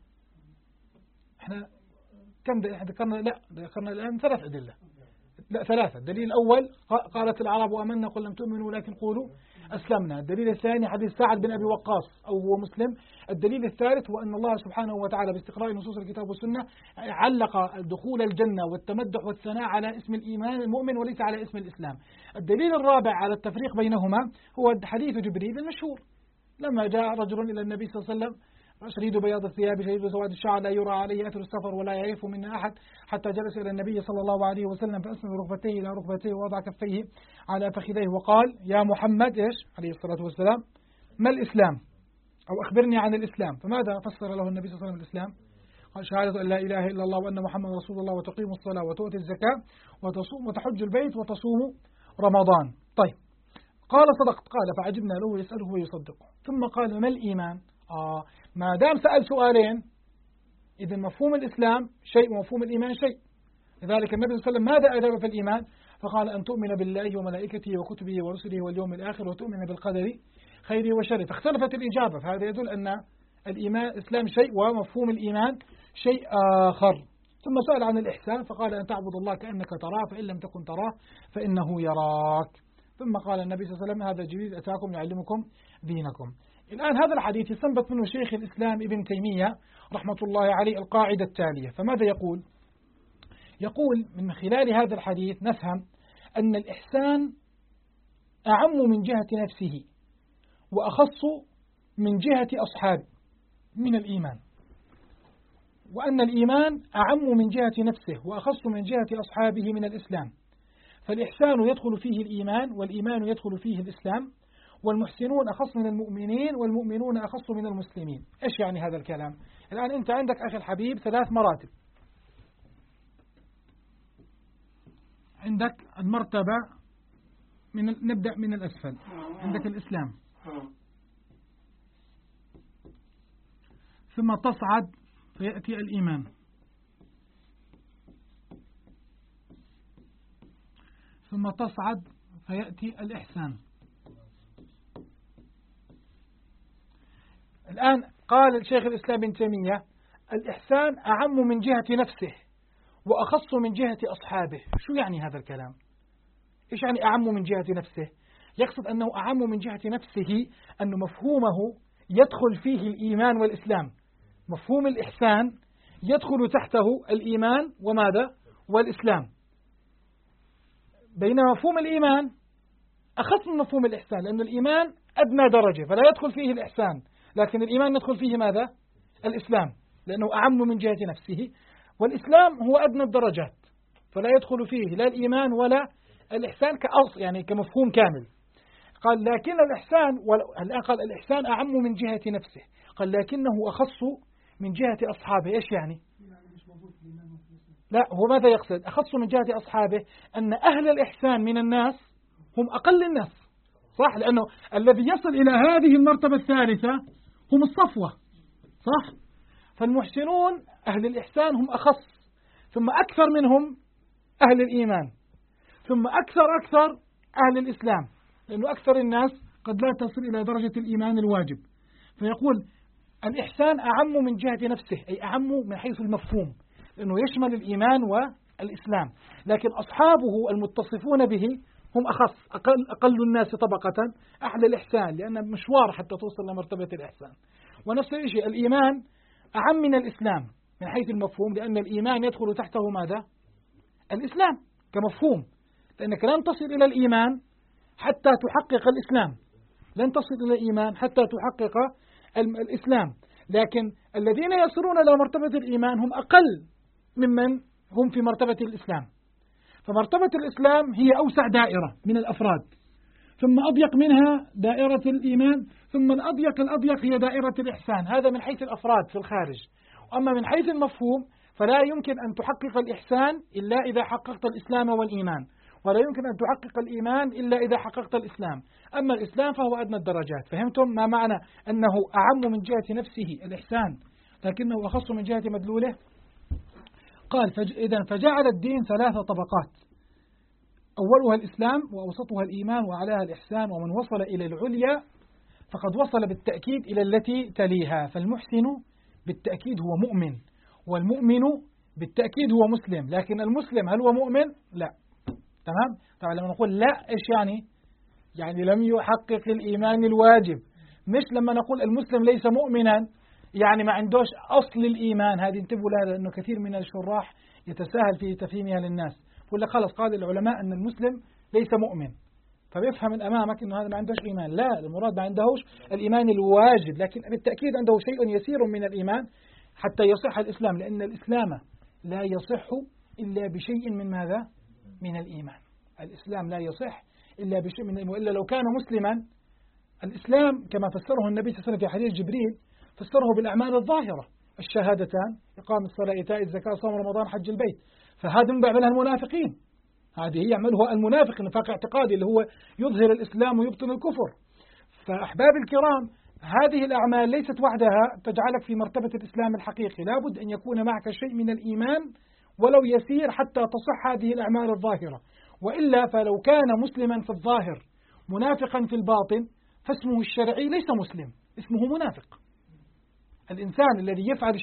احنا كم ذكرنا الآن 3 أدلة، لا 3. الدليل الأول قالت العرب آمنا قل لم تؤمنوا ولكن قولوا أسلمنا. الدليل الثاني حديث سعد بن أبي وقاص أو هو مسلم. الدليل الثالث هو أن الله سبحانه وتعالى باستقراء نصوص الكتاب والسنة علق دخول الجنة والتمدح والثناء على اسم الإيمان المؤمن وليس على اسم الإسلام. الدليل الرابع على التفريق بينهما هو حديث جبريل المشهور لما جاء رجل إلى النبي صلى الله عليه وسلم شديد بياض الثياب شديد سواد الشعر لا يرى عليه أثر السفر ولا يعرف منا أحد، حتى جلس إلى النبي صلى الله عليه وسلم فأسند ركبتيه إلى ركبتيه ووضع كفيه على فخذيه وقال: يا محمد إيش عليه الصلاة والسلام ما الإسلام؟ أو أخبرني عن الإسلام. فماذا فسر له النبي صلى الله عليه وسلم الإسلام؟ قال: شهادة أن لا إله إلا الله وأن محمد رسول الله وتقيم الصلاة وتؤتي الزكاة وتصوم وتحج البيت وتصوم رمضان. طيب، قال: صدقت. قال: فعجبنا له يسأله ويصدقه. ثم قال: ما الإيمان؟ ما دام سأل سؤالين إذا مفهوم الإسلام شيء ومفهوم الإيمان شيء. لذلك النبي صلى الله عليه وسلم ماذا أجاب في الإيمان؟ فقال: أن تؤمن بالله وملائكته وكتبه ورسله واليوم الآخر وتؤمن بالقدر خيره وشره. فاختلفت الإجابة، فهذا يدل أن الإيمان الإسلام شيء ومفهوم الإيمان شيء آخر. ثم سأل عن الإحسان فقال: أن تعبد الله كأنك تراه فإن لم تكن تراه فإنه يراك. ثم قال النبي صلى الله عليه وسلم: هذا جبريل أتاكم يعلمكم دينكم. الآن هذا الحديث يستنبط منه شيخ الإسلام ابن تيمية رحمة الله عليه القاعدة التالية. فماذا يقول؟ يقول من خلال هذا الحديث نفهم أن الإحسان أعم من جهة نفسه وأخص من جهة أصحابه من الإيمان، وأن الإيمان أعم من جهة نفسه وأخص من جهة أصحابه من الإسلام. فالإحسان يدخل فيه الإيمان والإيمان يدخل فيه الإسلام، والمحسنون أخص من المؤمنين والمؤمنون أخص من المسلمين. إيش يعني هذا الكلام؟ الآن أنت عندك أخي الحبيب 3 مراتب. عندك المرتبة نبدأ من الأسفل، عندك الإسلام، ثم تصعد فيأتي الإيمان، ثم تصعد فيأتي الإحسان. الآن قال الشيخ الإسلام ابن تيمية الإحسان أعم من جهة نفسه وأخص من جهة أصحابه. شو يعني هذا الكلام؟ إيش يعني أعم من جهة نفسه؟ يقصد أنه أعم من جهة نفسه أن مفهومه يدخل فيه الإيمان والإسلام. مفهوم الإحسان يدخل تحته الإيمان وماذا؟ والإسلام. بينما مفهوم الإيمان أخص من مفهوم الإحسان، لأن الإيمان أدنى درجة فلا يدخل فيه الإحسان، لكن الإيمان يدخل فيه ماذا؟ الإسلام، لأنه أعم من جهة نفسه، والإسلام هو أدنى الدرجات فلا يدخل فيه لا الإيمان ولا الإحسان كأصل، يعني كمفهوم كامل. قال لكن الإحسان، الآن قال الإحسان أعم من جهة نفسه، قال لكنه أخص من جهة أصحابه. إيش يعني؟ لا، هو ماذا يقصد؟ أخص من جهة أصحابه أن أهل الإحسان من الناس هم أقل الناس، صح؟ لأنه الذي يصل إلى هذه المرتبة الثالثة هم الصفوة، صح؟ فالمحسنون أهل الإحسان هم أخص، ثم أكثر منهم أهل الإيمان، ثم أكثر أهل الإسلام، لأنه أكثر الناس قد لا تصل إلى درجة الإيمان الواجب. فيقول الإحسان أعم من جهة نفسه، أي أعم من حيث المفهوم، لأنه يشمل الإيمان والإسلام، لكن أصحابه المتصفون به هم أخص، أقل الناس طبقة أهل الإحسان، لأن مشوار حتى توصل لمرتبة الإحسان. ونفس الشيء الإيمان أعم من الإسلام من حيث المفهوم، لأن الإيمان يدخل تحته ماذا؟ الإسلام كمفهوم، لأنك لن تصل إلى الإيمان حتى تحقق الإسلام، لن تصل إلى الإيمان حتى تحقق الإسلام، لكن الذين يصلون إلى مرتبة الإيمان هم أقل ممن هم في مرتبة الإسلام. فمرتبة الإسلام هي أوسع دائرة من الأفراد، ثم أضيق منها دائرة الإيمان، ثم الأضيق هي دائرة الإحسان. هذا من حيث الأفراد في الخارج. أما من حيث المفهوم فلا يمكن أن تحقق الإحسان إلا إذا حققت الإسلام والإيمان، ولا يمكن أن تحقق الإيمان إلا إذا حققت الإسلام. أما الإسلام فهو أدنى الدرجات. فهمتم ما معنى أنه أعم من جهة نفسه الإحسان لكنه أخص من جهة مدلوله؟ قال إذن فجعل الدين 3 طبقات، أولها الإسلام، وأوسطها الإيمان، وأعلاها الإحسان، ومن وصل إلى العليا فقد وصل بالتأكيد إلى التي تليها. فالمحسن بالتأكيد هو مؤمن، والمؤمن بالتأكيد هو مسلم. لكن المسلم هل هو مؤمن؟ لا. تمام؟ طبعا لما نقول لا إيش يعني لم يحقق الإيمان الواجب. مش لما نقول المسلم ليس مؤمنا يعني ما عندوش أصل الإيمان. هذه انتبهوا لها، لأنه كثير من الشراح يتساهل في تفهيمها للناس، يقول لك خلص قال العلماء أن المسلم ليس مؤمن، فبيفهم من أمامك أنه هذا ما عندوش إيمان. لا، المراد ما عندهوش الإيمان الواجب، لكن بالتأكيد عنده شيء يسير من الإيمان حتى يصح الإسلام، لأن الإسلام لا يصح إلا بشيء من ماذا؟ من الإيمان. الإسلام لا يصح إلا بشيء من الإيمان، وإلا لو كان مسلما الإسلام كما فسره النبي صلى الله عليه وسلم في حديث جبريل فسره بالأعمال الظاهرة: الشهادتان، إقام الصلاة، إيتاء الزكاة، صوم رمضان، حج البيت. فهذا من بيعملها المنافقين، هذه يعملها المنافق، نفاق اعتقادي اللي هو يظهر الإسلام ويبطن الكفر. فأحباب الكرام هذه الأعمال ليست وحدها تجعلك في مرتبة الإسلام الحقيقي، لابد أن يكون معك شيء من الإيمان ولو يسير حتى تصح هذه الأعمال الظاهرة، وإلا فلو كان مسلما في الظاهر منافقا في الباطن فاسمه الشرعي ليس مسلم، اسمه منافق. الإنسان الذي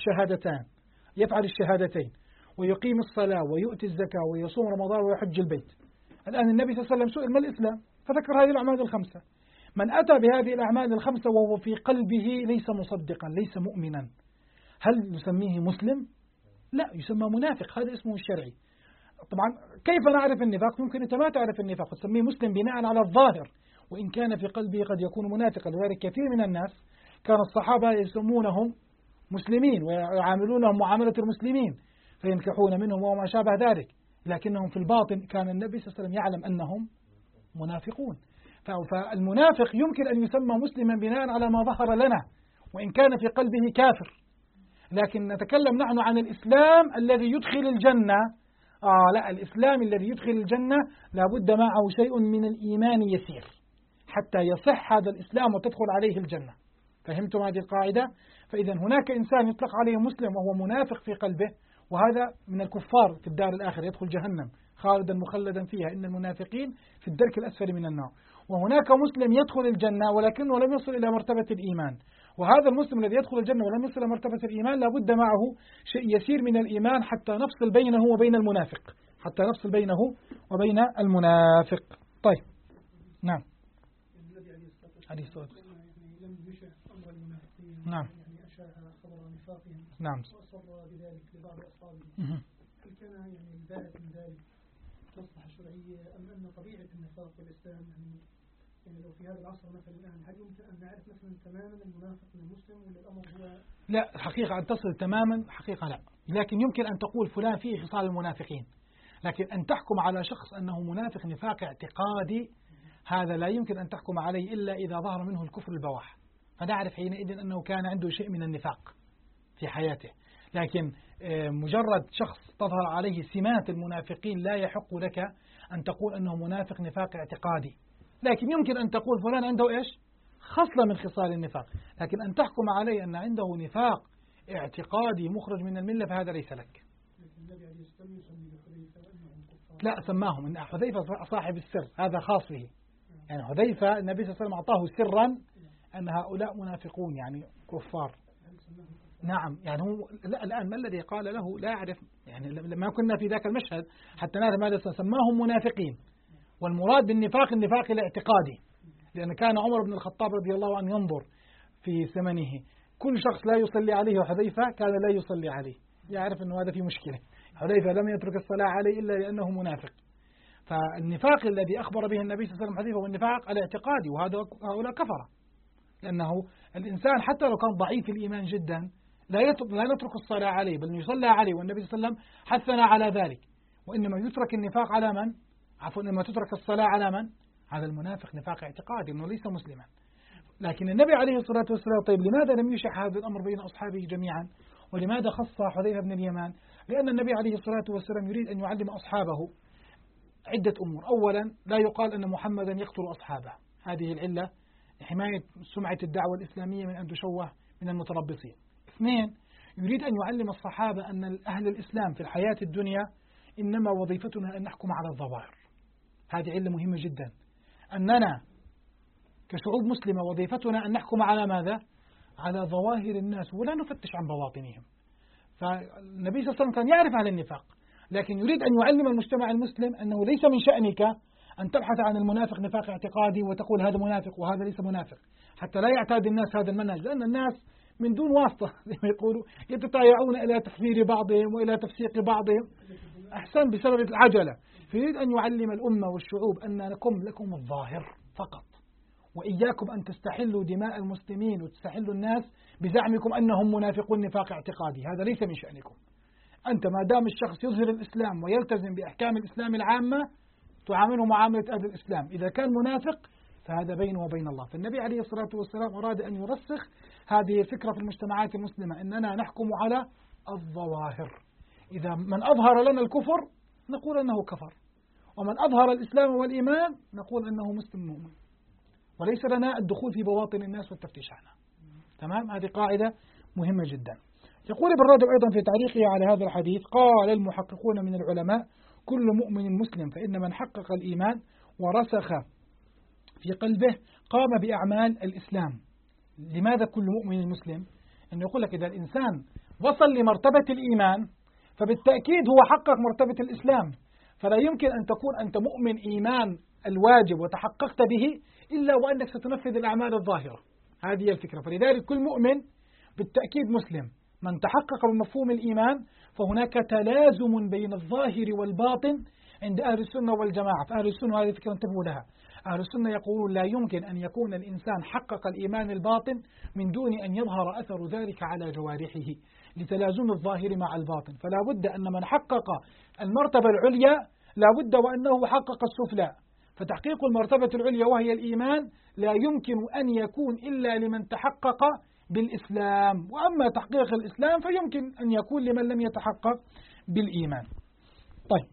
يفعل الشهادتين ويقيم الصلاة ويؤتي الزكاة ويصوم رمضان ويحج البيت. الآن النبي صلى الله عليه وسلم سئل ما الإسلام فذكر هذه الأعمال الخمسة. من أتى بهذه الأعمال الخمسة وهو في قلبه ليس مصدقا ليس مؤمنا، هل نسميه مسلم؟ لا، يسمى منافق، هذا اسمه الشرعي. طبعا كيف نعرف النفاق؟ ممكن أنت ما تعرف النفاق وتسميه مسلم بناء على الظاهر، وإن كان في قلبه قد يكون منافقا. لذلك كثير من الناس كان الصحابة يسمونهم مسلمين ويعاملونهم معاملة المسلمين فينكحون منهم وما شابه ذلك، لكنهم في الباطن كان النبي صلى الله عليه وسلم يعلم أنهم منافقون. فالمنافق يمكن أن يسمى مسلما بناء على ما ظهر لنا وإن كان في قلبه كافر، لكن نتكلم نحن عن الإسلام الذي يدخل الجنة. لا، الإسلام الذي يدخل الجنة لابد معه شيء من الإيمان يسير حتى يصح هذا الإسلام وتدخل عليه الجنة. فهمتم هذه القاعدة؟ فإذا هناك إنسان يطلق عليه مسلم وهو منافق في قلبه، وهذا من الكفار في الدار الآخرة، يدخل جهنم خالدا مخلدا فيها، إن المنافقين في الدرك الأسفل من النار. وهناك مسلم يدخل الجنة ولكنه لم يصل إلى مرتبة الإيمان، وهذا المسلم الذي يدخل الجنة ولم يصل إلى مرتبة الإيمان لابد معه شيء يسير من الإيمان حتى نفصل بينه وبين المنافق، حتى نفصل بينه وبين المنافق. طيب نعم. عليه الصلاة والسلام لم يشع أمر المنافقين، نعم، يعني أشاع خبر نفاقهم، نعم، وأصر بذلك لبعض أصحابه. هل كان يعني البارك من ذلك مصلحة شرعية، أم أن طبيعة النفاق والإسلام يعني لو في هذا العصر مثلا الآن هل يمكن أن نعرف مثلا تماما المنافق من المسلم، ولا الأمر هو؟ لا، حقيقة أن تصل تماما حقيقة لا، لكن يمكن أن تقول فلان فيه خصال المنافقين، لكن أن تحكم على شخص أنه منافق نفاق اعتقادي هذا لا يمكن أن تحكم عليه إلا إذا ظهر منه الكفر البواح، فنعرف حينئذ أنه كان عنده شيء من النفاق في حياته. لكن مجرد شخص تظهر عليه سمات المنافقين لا يحق لك أن تقول أنه منافق نفاق اعتقادي، لكن يمكن أن تقول فلان عنده إيش؟ خصلة من خصال النفاق، لكن أن تحكم عليه أن عنده نفاق اعتقادي مخرج من الملة فهذا ليس لك. لا، سماهم إن حذيفة صاحب السر، هذا خاص به، يعني حذيفة النبي صلى الله عليه وسلم أعطاه سرا أن هؤلاء منافقون يعني كفار. نعم، يعني هو لا الآن ما الذي قال له لا أعرف، يعني ما كنا في ذاك المشهد حتى نعرف ماذا سماهم منافقين، والمراد بالنفاق النفاق الاعتقادي، لأن كان عمر بن الخطاب رضي الله عنه ينظر في زمنه كل شخص لا يصلي عليه، وحذيفة كان لا يصلي عليه، يعرف أنه هذا في مشكلة، حذيفة لم يترك الصلاة عليه إلا لأنه منافق. فالنفاق الذي أخبر به النبي صلى الله عليه وسلم حذيفة هو النفاق الاعتقادي، وهؤلاء كفرة، لأنه الإنسان حتى لو كان ضعيف الإيمان جدا لا نترك الصلاة عليه، بل يصلى عليه، والنبي صلى الله عليه وسلم حثنا على ذلك. وإنما يترك النفاق على من؟ عفوا، إنما تترك الصلاة على من؟ على المنافق نفاق اعتقادي أنه ليس مسلما. لكن النبي عليه الصلاة والسلام طيب لماذا لم يشع هذا الأمر بين أصحابه جميعا؟ ولماذا خص حذيفة بن اليمان؟ لأن النبي عليه الصلاة والسلام يريد أن يعلم أصحابه عدة أمور. أولا، لا يقال أن محمدا يقتل أصحابه، هذه العلة لحماية سمعة الدعوة الإسلامية من أن تشوه من المتربصين. اثنين، يريد أن يعلم الصحابة أن أهل الإسلام في الحياة الدنيا إنما وظيفتنا أن نحكم على الظواهر، هذه علة مهمة جدا، أننا كشعوب مسلمة وظيفتنا أن نحكم على ماذا؟ على ظواهر الناس ولا نفتش عن بواطنهم. فالنبي صلى الله عليه وسلم كان يعرف أهل النفاق، لكن يريد أن يعلم المجتمع المسلم أنه ليس من شأنك أن تبحث عن المنافق نفاق اعتقادي وتقول هذا منافق وهذا ليس منافق، حتى لا يعتاد الناس هذا المنهج، لأن الناس من دون واسطة زي ما يقولوا يتطايعون إلى تكفير بعضهم وإلى تفسيق بعضهم أحسن بسبب العجلة. فيريد أن يعلم الأمة والشعوب أنكم لكم الظاهر فقط، وإياكم أن تستحلوا دماء المسلمين وتستحلوا الناس بزعمكم أنهم منافقون نفاق اعتقادي، هذا ليس من شأنكم. أنت ما دام الشخص يظهر الإسلام ويلتزم بأحكام الإسلام العامة تعامله معاملة أهل الإسلام، إذا كان منافق فهذا بينه وبين الله. فالنبي عليه الصلاة والسلام أراد أن يرسخ هذه الفكرة في المجتمعات المسلمة، أننا نحكم على الظواهر. إذا من أظهر لنا الكفر نقول أنه كفر، ومن أظهر الإسلام والإيمان نقول أنه مسلم مؤمن، وليس لنا الدخول في بواطن الناس والتفتيش عنها. تمام، هذه قاعدة مهمة جدا. يقول ابن رجب أيضا في تعليقه على هذا الحديث: قال المحققون من العلماء: كل مؤمن مسلم، فإن من حقق الإيمان ورسخ في قلبه قام بأعمال الإسلام. لماذا كل مؤمن مسلم؟ أنه يقول لك إذا الإنسان وصل لمرتبة الإيمان فبالتأكيد هو حقق مرتبة الإسلام، فلا يمكن أن تكون أنت مؤمن إيمان الواجب وتحققت به إلا وأنك ستنفذ الأعمال الظاهرة. هذه الفكرة. فلذلك كل مؤمن بالتأكيد مسلم. من تحقق بمفهوم الإيمان فهناك تلازم بين الظاهر والباطن عند أهل السنة والجماعة. فأهل السنة هذه فكرة انتبهوا لها، أهل السنة يقولون لا يمكن أن يكون الإنسان حقق الإيمان الباطن من دون أن يظهر أثر ذلك على جوارحه لتلازم الظاهر مع الباطن. فلا بد أن من حقق المرتبة العليا لا بد وأنه حقق السفلى. فتحقيق المرتبة العليا وهي الإيمان لا يمكن أن يكون إلا لمن تحقق بالإسلام، وأما تحقيق الإسلام فيمكن أن يكون لمن لم يتحقق بالإيمان. طيب،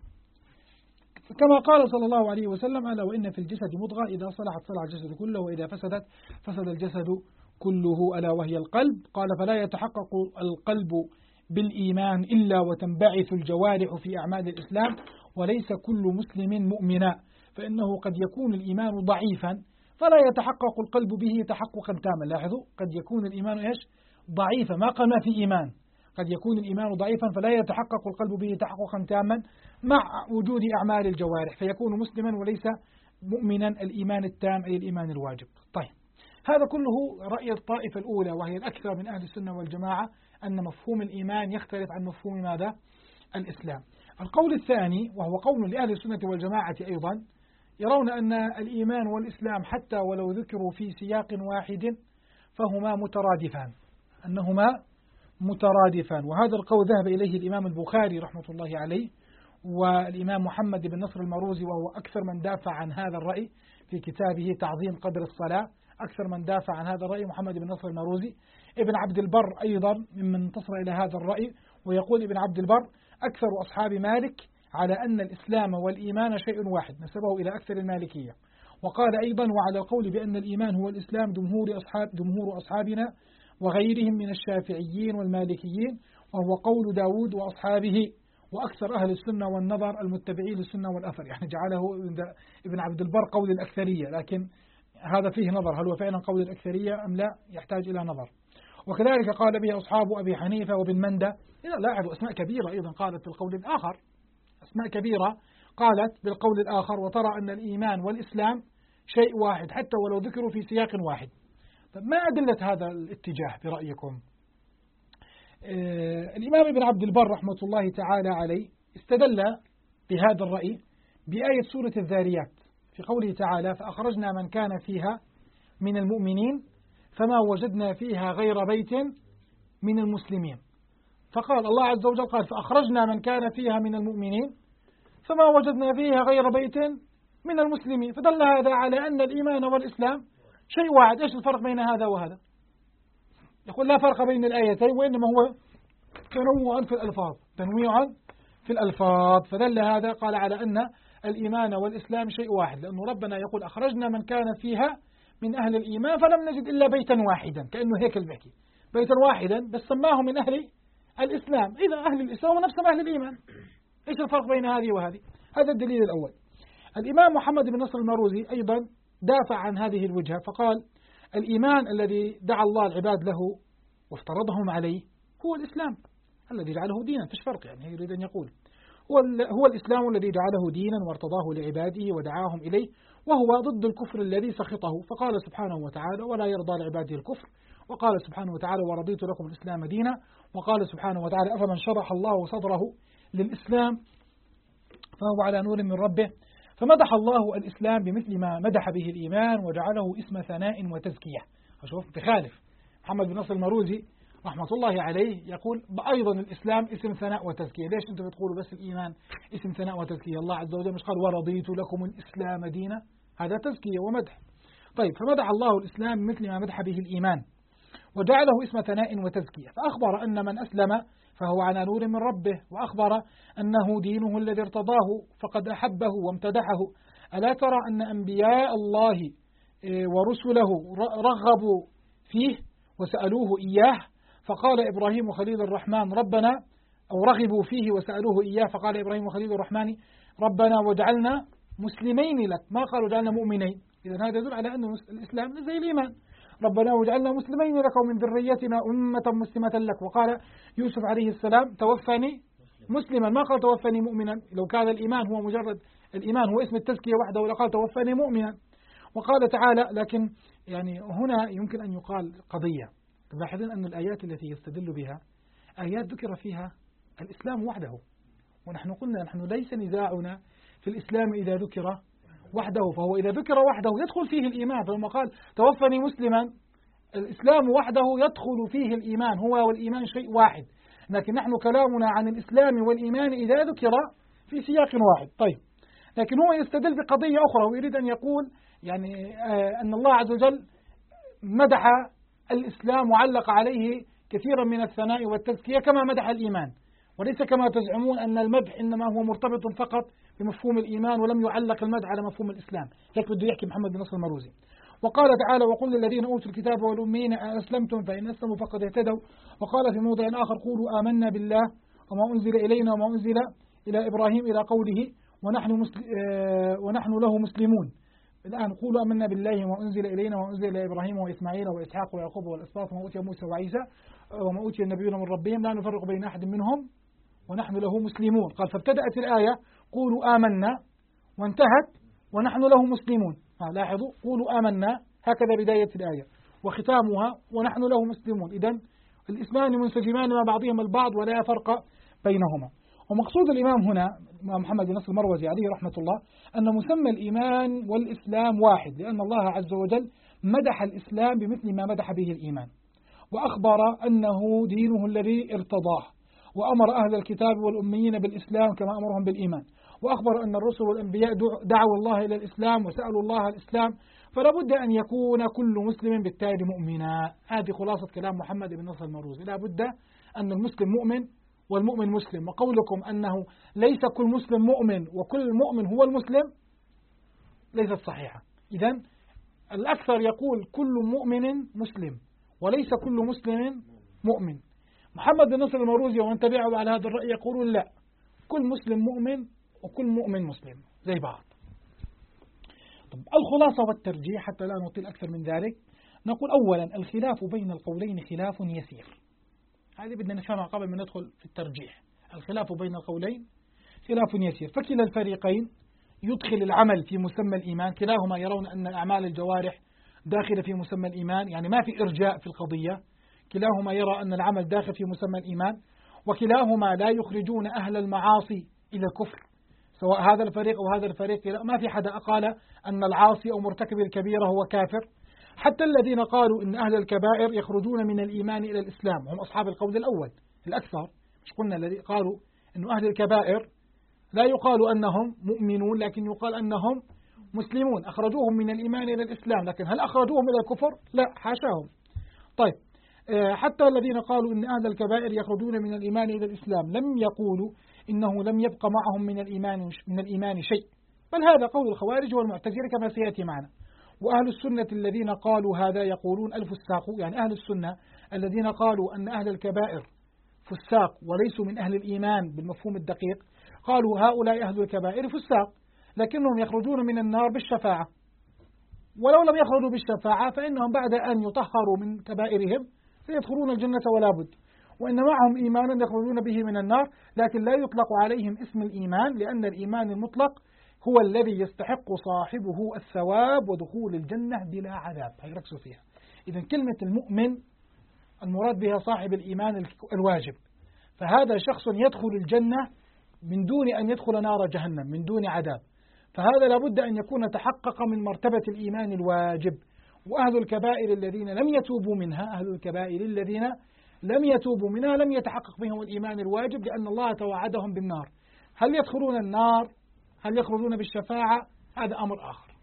كما قال صلى الله عليه وسلم: ألا وإن في الجسد مضغة إذا صلحت صلح الجسد كله وإذا فسدت فسد الجسد كله ألا وهي القلب. قال: فلا يتحقق القلب بالإيمان إلا وتنبعث الجوارح في أعمال الإسلام وليس كل مسلم مؤمنا، فإنه قد يكون الإيمان ضعيفا فلا يتحقق القلب به تحققا تاما. لاحظوا، قد يكون الإيمان إيش؟ ضعيفا، ما قال ما في إيمان، قد يكون الإيمان ضعيفا فلا يتحقق القلب به تحققا تاما مع وجود أعمال الجوارح، فيكون مسلما وليس مؤمنا الإيمان التام أي الإيمان الواجب. طيب، هذا كله رأي الطائفة الأولى وهي الأكثر من أهل السنة والجماعة، أن مفهوم الإيمان يختلف عن مفهوم ماذا؟ الإسلام. القول الثاني وهو قول لأهل السنة والجماعة أيضا، يرون أن الإيمان والإسلام حتى ولو ذكروا في سياق واحد فهما مترادفان، أنهما مترادفان. وهذا القول ذهب إليه الإمام البخاري رحمة الله عليه والإمام محمد بن نصر المروزي، وهو أكثر من دافع عن هذا الرأي في كتابه تعظيم قدر الصلاة. أكثر من دافع عن هذا الرأي محمد بن نصر المروزي. ابن عبد البر أيضا ممن انتصر إلى هذا الرأي، ويقول ابن عبد البر أكثر أصحاب مالك على أن الإسلام والإيمان شيء واحد، نسبه إلى أكثر المالكية. وقال أيضا وعلى القول بأن الإيمان هو الإسلام جمهور أصحابنا وغيرهم من الشافعيين والمالكيين، وهو قول داود وأصحابه وأكثر أهل السنة والنظر المتبعين للسنة والأثر. يعني جعله ابن عبد البر قول الأكثرية، لكن هذا فيه نظر، هل هو فعلا قول الأكثرية أم لا؟ يحتاج إلى نظر. وكذلك قال به أصحاب أبي حنيفة وابن مندة. لاحظوا أسماء كبيرة أيضا قالت بالقول الآخر، أسماء كبيرة قالت بالقول الآخر، وترى أن الإيمان والإسلام شيء واحد حتى ولو ذكروا في سياق واحد. طيب، ما أدلة هذا الاتجاه برأيكم؟ الإمام ابن عبد البر رحمة الله تعالى عليه استدل بهذا الرأي بآية سورة الذاريات في قوله تعالى: فأخرجنا من كان فيها من المؤمنين فما وجدنا فيها غير بيت من المسلمين. فقال الله عز وجل قال: فأخرجنا من كان فيها من المؤمنين فما وجدنا فيها غير بيت من المسلمين. فدل هذا على أن الإيمان والإسلام شيء واحد. إيش الفرق بين هذا وهذا؟ يقول لا فرق بين الآيتين، وإنما هو تنوع في الألفاظ، تنويع في الألفاظ. فدل هذا قال على أن الإيمان والإسلام شيء واحد، لأنه ربنا يقول: أخرجنا من كان فيها من أهل الإيمان فلم نجد إلا بيتا واحدا، كأنه هيك البحكي بيتا واحدا بس سماه من أهل الإسلام. إذا أهل الإسلام ونفسهم أهل الإيمان، إيش الفرق بين هذه وهذه؟ هذا الدليل الأول. الإمام محمد بن نصر المروزي أيضا دافع عن هذه الوجهة فقال: الإيمان الذي دعا الله العباد له وافترضهم عليه هو الإسلام الذي جعله دينا. فيش فرق، يعني يريد أن يقول هو الإسلام الذي جعله دينا وارتضاه لعباده ودعاهم إليه، وهو ضد الكفر الذي سخطه. فقال سبحانه وتعالى: ولا يرضى لعباده الكفر. وقال سبحانه وتعالى: ورضيت لكم الإسلام دينا. وقال سبحانه وتعالى: أفمن شرح الله صدره للإسلام فهو على نور من ربه. فمدح الله الإسلام بمثل ما مدح به الإيمان وجعله اسم ثناء وتزكية. أشوف بخالف محمد بن نصر المروزي رحمة الله عليه يقول أيضا الإسلام اسم ثناء وتزكية. ليش أنتم بتقولوا بس الإيمان اسم ثناء وتزكية؟ الله عز وجل مش قال ورضيت لكم الإسلام دينا؟ هذا تزكية ومدح. طيب، فمدح الله الإسلام مثل ما مدح به الإيمان وجعله اسم ثناء وتزكية. فأخبر أن من أسلم فهو على نور من ربه، وأخبر أنه دينه الذي ارتضاه فقد أحبه وامتدحه. ألا ترى أن أنبياء الله ورسله رغبوا فيه وسألوه إياه؟ فقال إبراهيم خليل الرحمن ربنا، أو رغبوا فيه وسألوه إياه، فقال إبراهيم خليل الرحمن ربنا وجعلنا مسلمين لك، ما قالوا جعلنا مؤمنين. إذن هذا يدل على أن الإسلام زي الإيمان. ربنا وجعلنا مسلمين لك ومن ذريتنا أمة مسلمة لك. وقال يوسف عليه السلام توفني مسلما، ما قال توفني مؤمنا. لو كان الإيمان هو مجرد الإيمان هو اسم التزكية وحده لقال توفني مؤمنا. وقال تعالى، لكن يعني هنا يمكن أن يقال قضية. تلاحظون أن الآيات التي يستدل بها آيات ذكر فيها الإسلام وحده، ونحن قلنا نحن ليس نزاعنا في الإسلام إذا ذكر وحده، فهو إذا ذكر وحده يدخل فيه الإيمان. فلما قال توفني مسلما، الإسلام وحده يدخل فيه الإيمان، هو والإيمان شيء واحد. لكن نحن كلامنا عن الإسلام والإيمان إذا ذكر في سياق واحد. طيب، لكن هو يستدل بقضية أخرى ويريد أن يقول يعني أن الله عز وجل مدح الإسلام وعلق عليه كثيرا من الثناء والتزكية كما مدح الإيمان، وليس كما تزعمون أن المدح إنما هو مرتبط فقط بمفهوم الإيمان ولم يعلق المدح على مفهوم الإسلام. هيك بده يحكي محمد بن نصر المروزي. وقال تعالى وقل للذين أوتوا الكتاب والأمين أسلمتم فإن أسلموا فقد اهتدوا. وقال في موضع آخر قولوا آمنا بالله وما أنزل إلينا وما أنزل إلى إبراهيم إلى قوله ونحن له مسلمون. الآن قولوا آمنا بالله وما أنزل إلينا وما أنزل إلى إبراهيم وإسماعيل وإسحاق ويعقوب والأسباط وما أوتي موسى وعيسى وما أوتي النبيون من ربهم لا نفرق بين أحد منهم ونحن له مسلمون. قال فابتدأت الآية قولوا آمنا وانتهت ونحن له مسلمون. لاحظوا قولوا آمنا هكذا بداية الآية وختامها ونحن له مسلمون. إذن الاسمان منسجمان مع بعضهما البعض ولا فرق بينهما. ومقصود الإمام هنا محمد بن نصر المروزي عليه رحمة الله أن مسمى الإيمان والإسلام واحد، لأن الله عز وجل مدح الإسلام بمثل ما مدح به الإيمان، وأخبر أنه دينه الذي ارتضاه، وأمر أهل الكتاب والأميين بالإسلام كما أمرهم بالإيمان، وأخبر أن الرسل والأنبياء دعوا الله إلى الإسلام وسألوا الله الإسلام، فلا بد أن يكون كل مسلم بالتالي مؤمنا. هذه خلاصة كلام محمد بن نصر المروزي، لا بد أن المسلم مؤمن والمؤمن مسلم. وقولكم أنه ليس كل مسلم مؤمن وكل مؤمن هو المسلم ليست صحيحة. إذن الأكثر يقول كل مؤمن مسلم وليس كل مسلم مؤمن. محمد بن نصر المروزي ومن تبعه على هذا الرأي يقولون لا، كل مسلم مؤمن وكل مؤمن مسلم زي بعض. طب الخلاصة والترجيح حتى لا نطيل أكثر من ذلك، نقول أولا الخلاف بين القولين خلاف يسير، هذه بدنا نفهمها قبل ما ندخل في الترجيح. الخلاف بين القولين خلاف يسير، فكلا الفريقين يدخل العمل في مسمى الإيمان، كلاهما يرون أن أعمال الجوارح داخلة في مسمى الإيمان، يعني ما في إرجاء في القضية، كلاهما يرى أن العمل داخل في مسمى الإيمان، وكلاهما لا يخرجون أهل المعاصي إلى الكفر، سواء هذا الفريق أو هذا الفريق، ما في حدا قال أن العاصي أو مرتكب الكبيرة هو كافر. حتى الذين قالوا إن أهل الكبائر يخرجون من الإيمان إلى الإسلام هم أصحاب القول الأول الأكثر، مش قلنا الذي قالوا أن أهل الكبائر لا يقال أنهم مؤمنون لكن يقال أنهم مسلمون، أخرجوهم من الإيمان إلى الإسلام، لكن هل أخرجوهم إلى الكفر؟ لا، حاشاهم. طيب حتى الذين قالوا إن أهل الكبائر يخرجون من الإيمان إلى الإسلام لم يقولوا إنه لم يبق معهم من الإيمان شيء، بل هذا قول الخوارج والمعتزلة كما سيأتي معنا. وأهل السنة الذين قالوا هذا يقولون الفساق، يعني أهل السنة الذين قالوا أن أهل الكبائر فساق وليسوا من أهل الإيمان بالمفهوم الدقيق، قالوا هؤلاء أهل الكبائر فساق لكنهم يخرجون من النار بالشفاعة، ولو لم يخرجوا بالشفاعة فإنهم بعد أن يطهروا من كبائرهم سيدخلون الجنة ولا بد، وإن معهم إيمانا يخرجون به من النار، لكن لا يطلق عليهم اسم الإيمان، لأن الإيمان المطلق هو الذي يستحق صاحبه الثواب ودخول الجنة بلا عذاب. هيركزوا فيها. إذا كلمة المؤمن المراد بها صاحب الإيمان الواجب، فهذا شخص يدخل الجنة من دون أن يدخل نار جهنم من دون عذاب، فهذا لابد أن يكون تحقق من مرتبة الإيمان الواجب. وأهل الكبائر الذين لم يتوبوا منها، أهل الكبائر الذين لم يتوبوا منها لم يتحقق بهم الإيمان الواجب، لأن الله توعدهم بالنار. هل يدخلون النار؟ هل يخرجون بالشفاعة؟ هذا أمر آخر.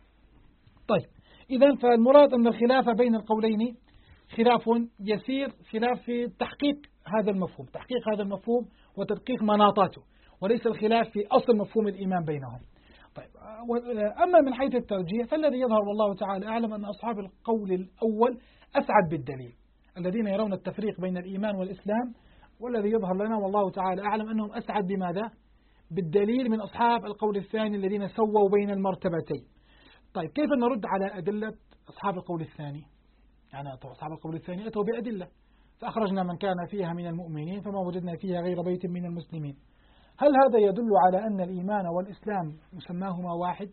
طيب إذن فالمراد أن الخلاف بين القولين خلاف يسير، خلاف في تحقيق هذا المفهوم، تحقيق هذا المفهوم وتدقيق مناطاته، وليس الخلاف في أصل مفهوم الإيمان بينهم. طيب أما من حيث الترجيح فالذي يظهر والله تعالى أعلم أن أصحاب القول الأول أسعد بالدليل، الذين يرون التفريق بين الإيمان والإسلام، والذي يظهر لنا والله تعالى أعلم أنهم أسعد بماذا؟ بالدليل من أصحاب القول الثاني الذين سووا بين المرتبتين. طيب كيف نرد على أدلة أصحاب القول الثاني؟ يعني أصحاب القول الثاني أتوا بأدلة، فأخرجنا من كان فيها من المؤمنين فما وجدنا فيها غير بيت من المسلمين. هل هذا يدل على أن الإيمان والإسلام مسماهما واحد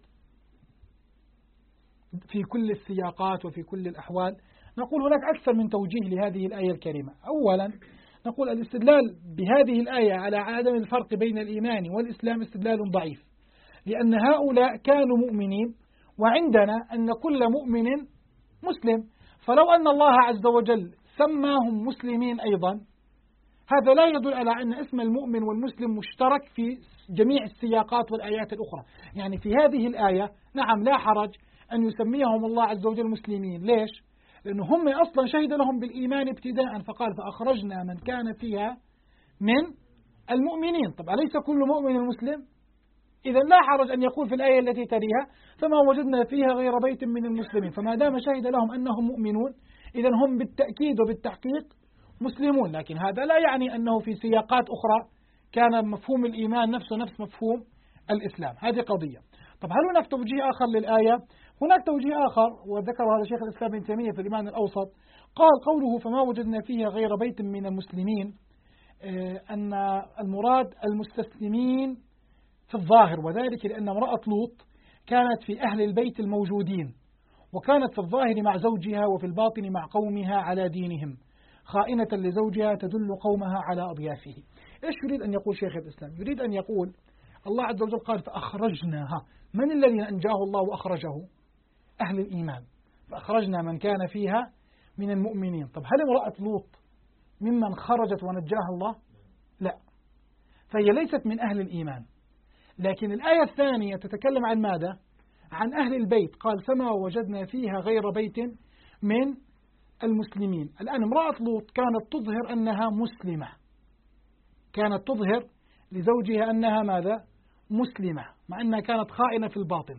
في كل السياقات وفي كل الأحوال؟ نقول هناك أكثر من توجيه لهذه الآية الكريمة. أولا نقول الاستدلال بهذه الآية على عدم الفرق بين الإيمان والإسلام استدلال ضعيف، لأن هؤلاء كانوا مؤمنين وعندنا أن كل مؤمن مسلم، فلو أن الله عز وجل سماهم مسلمين أيضا هذا لا يدل على أن اسم المؤمن والمسلم مشترك في جميع السياقات والآيات الأخرى. يعني في هذه الآية نعم لا حرج أن يسميهم الله عز وجل مسلمين. ليش؟ لأنه هم أصلا شهد لهم بالإيمان ابتداء، فقال فأخرجنا من كان فيها من المؤمنين. طب أليس كل مؤمن مسلم؟ إذا لا حرج أن يقول في الآية التي تليها فما وجدنا فيها غير بيت من المسلمين، فما دام شهد لهم أنهم مؤمنون إذا هم بالتأكيد وبالتحقيق مسلمون. لكن هذا لا يعني أنه في سياقات أخرى كان مفهوم الإيمان نفسه نفس مفهوم الإسلام. هذه قضية. طب هل هناك توجيه آخر للآية؟ هناك توجيه آخر وذكر هذا شيخ الإسلام ابن تيمية في الإيمان الأوسط، قال قوله فما وجدنا فيها غير بيت من المسلمين أن المراد المستسلمين في الظاهر، وذلك لأن امرأة لوط كانت في أهل البيت الموجودين، وكانت في الظاهر مع زوجها وفي الباطن مع قومها على دينهم، خائنة لزوجها تدل قومها على أضيافه. إيش يريد أن يقول شيخ الإسلام؟ يريد أن يقول الله عز وجل قال فأخرجناها، من الذي أنجاه الله وأخرجه؟ أهل الإيمان، فأخرجنا من كان فيها من المؤمنين. طب هل امرأة لوط ممن خرجت ونجاها الله؟ لا، فهي ليست من أهل الإيمان. لكن الآية الثانية تتكلم عن ماذا؟ عن أهل البيت، قال فما وجدنا فيها غير بيت من المسلمين. الآن امرأة لوط كانت تظهر أنها مسلمة، كانت تظهر لزوجها أنها ماذا؟ مسلمة، مع أنها كانت خائنة في الباطن.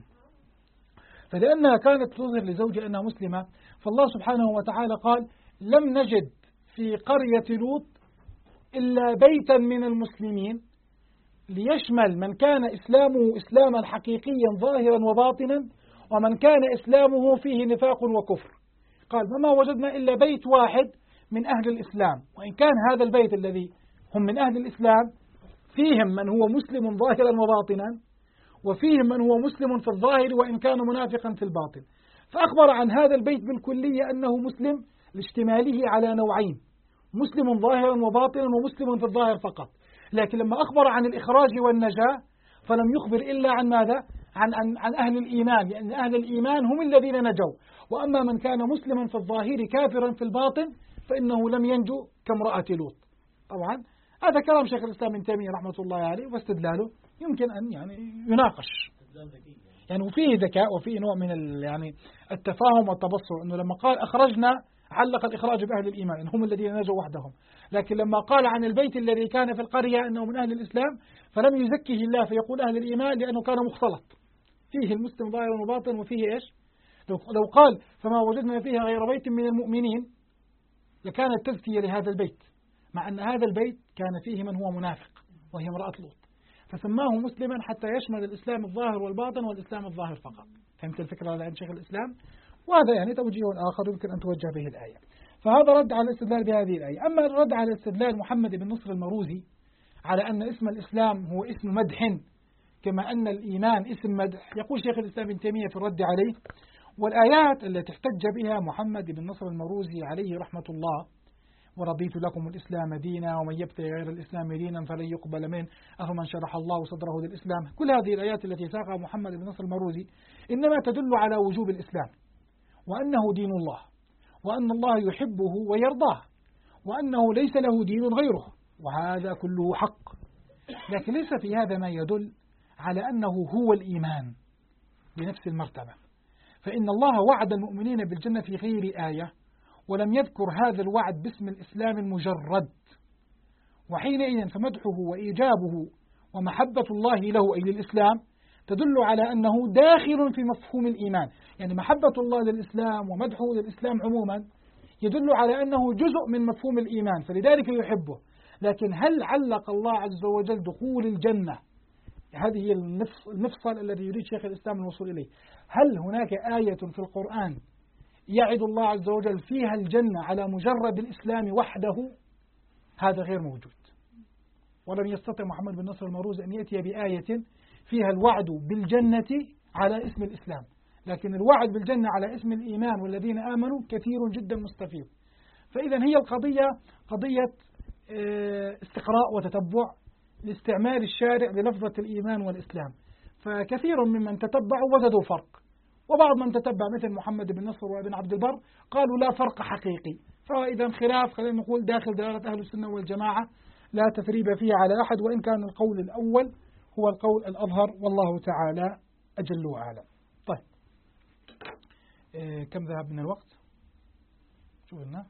فلأنها كانت تظهر لزوجها أنها مسلمة، فالله سبحانه وتعالى قال لم نجد في قرية لوط إلا بيتا من المسلمين، ليشمل من كان إسلامه إسلاما حقيقيا ظاهرا وباطنا، ومن كان إسلامه فيه نفاق وكفر. قال فما وجدنا إلا بيت واحد من أهل الإسلام، وإن كان هذا البيت الذي هم من أهل الإسلام فيهم من هو مسلم ظاهرا وباطنا، وفيهم من هو مسلم في الظاهر وإن كان منافقا في الباطن. فأخبر عن هذا البيت بالكلية أنه مسلم لاشتماله على نوعين، مسلم ظاهرا وباطنا ومسلم في الظاهر فقط. لكن لما أخبر عن الإخراج والنجاة فلم يخبر إلا عن ماذا؟ عن أهل الإيمان، لأن أهل الإيمان هم الذين نجوا، وأما من كان مسلما في الظاهر كافرا في الباطن فإنه لم ينجو كامرأة لوط. طبعا هذا كلام شيخ الإسلام ابن تيمية رحمة الله عليه، واستدلاله يمكن أن يناقش، وفيه ذكاء وفيه نوع من التفاهم والتبصر، أنه لما قال أخرجنا علق الإخراج بأهل الإيمان إن هم الذين نجوا وحدهم، لكن لما قال عن البيت الذي كان في القرية أنه من أهل الإسلام فلم يزكه الله فيقول أهل الإيمان لأنه كان مختلط فيه المسلم ظاهرا وباطن وفيه إيش. لو قال فما وجدنا فيها غير بيت من المؤمنين لكانت تزكية لهذا البيت، مع أن هذا البيت كان فيه من هو منافق وهي امرأة لوط، فسماه مسلما حتى يشمل الإسلام الظاهر والباطن والإسلام الظاهر فقط. فهمت الفكرة عند شيخ الإسلام؟ وهذا توجيه آخر يمكن أن توجه به الآية. فهذا رد على الاستدلال بهذه الآية. أما الرد على استدلال محمد بن نصر المروزي على أن اسم الإسلام هو اسم مدح كما أن الإيمان اسم مدح، يقول شيخ الإسلام ابن تيمية في الرد عليه والآيات التي احتج بها محمد بن نصر المروزي عليه رحمة الله ورضيت لكم الإسلام دينا ومن يبتغي غير الإسلام دينا فلن يقبل منه أفمن شرح الله صدره للإسلام، كل هذه الآيات التي ساقها محمد بن نصر المروزي إنما تدل على وجوب الإسلام وأنه دين الله وأن الله يحبه ويرضاه وأنه ليس له دين غيره، وهذا كله حق. لكن ليس في هذا ما يدل على أنه هو الإيمان بنفس المرتبة، فإن الله وعد المؤمنين بالجنة في غير آية ولم يذكر هذا الوعد باسم الإسلام المجرد، وحينئذ فمدحه وإيجابه ومحبة الله له أي للإسلام تدل على أنه داخل في مفهوم الإيمان. محبة الله للإسلام ومدحه للإسلام عموما يدل على أنه جزء من مفهوم الإيمان فلذلك يحبه. لكن هل علق الله عز وجل دخول الجنة، هذه هي المفصل الذي يريد شيخ الإسلام الوصول إليه، هل هناك آية في القرآن يعد الله عز وجل فيها الجنة على مجرد الإسلام وحده؟ هذا غير موجود، ولم يستطع محمد بن نصر المروزي أن يأتي بآية فيها الوعد بالجنة على اسم الإسلام، لكن الوعد بالجنة على اسم الإيمان والذين آمنوا كثير جدا مستفيض. فإذا هي القضية قضية استقراء وتتبع لاستعمال الشارع للفظة الإيمان والإسلام، فكثير ممن تتبعوا وجدوا فرق، وبعض من تتبع مثل محمد بن نصر وابن عبد البر قالوا لا فرق حقيقي. فإذا خلاف خلينا نقول داخل دائرة أهل السنة والجماعة لا تثريب فيه على أحد، وإن كان القول الأول هو القول الأظهر والله تعالى أجل وأعلم. طيب كم ذهب من الوقت؟ شوف لنا.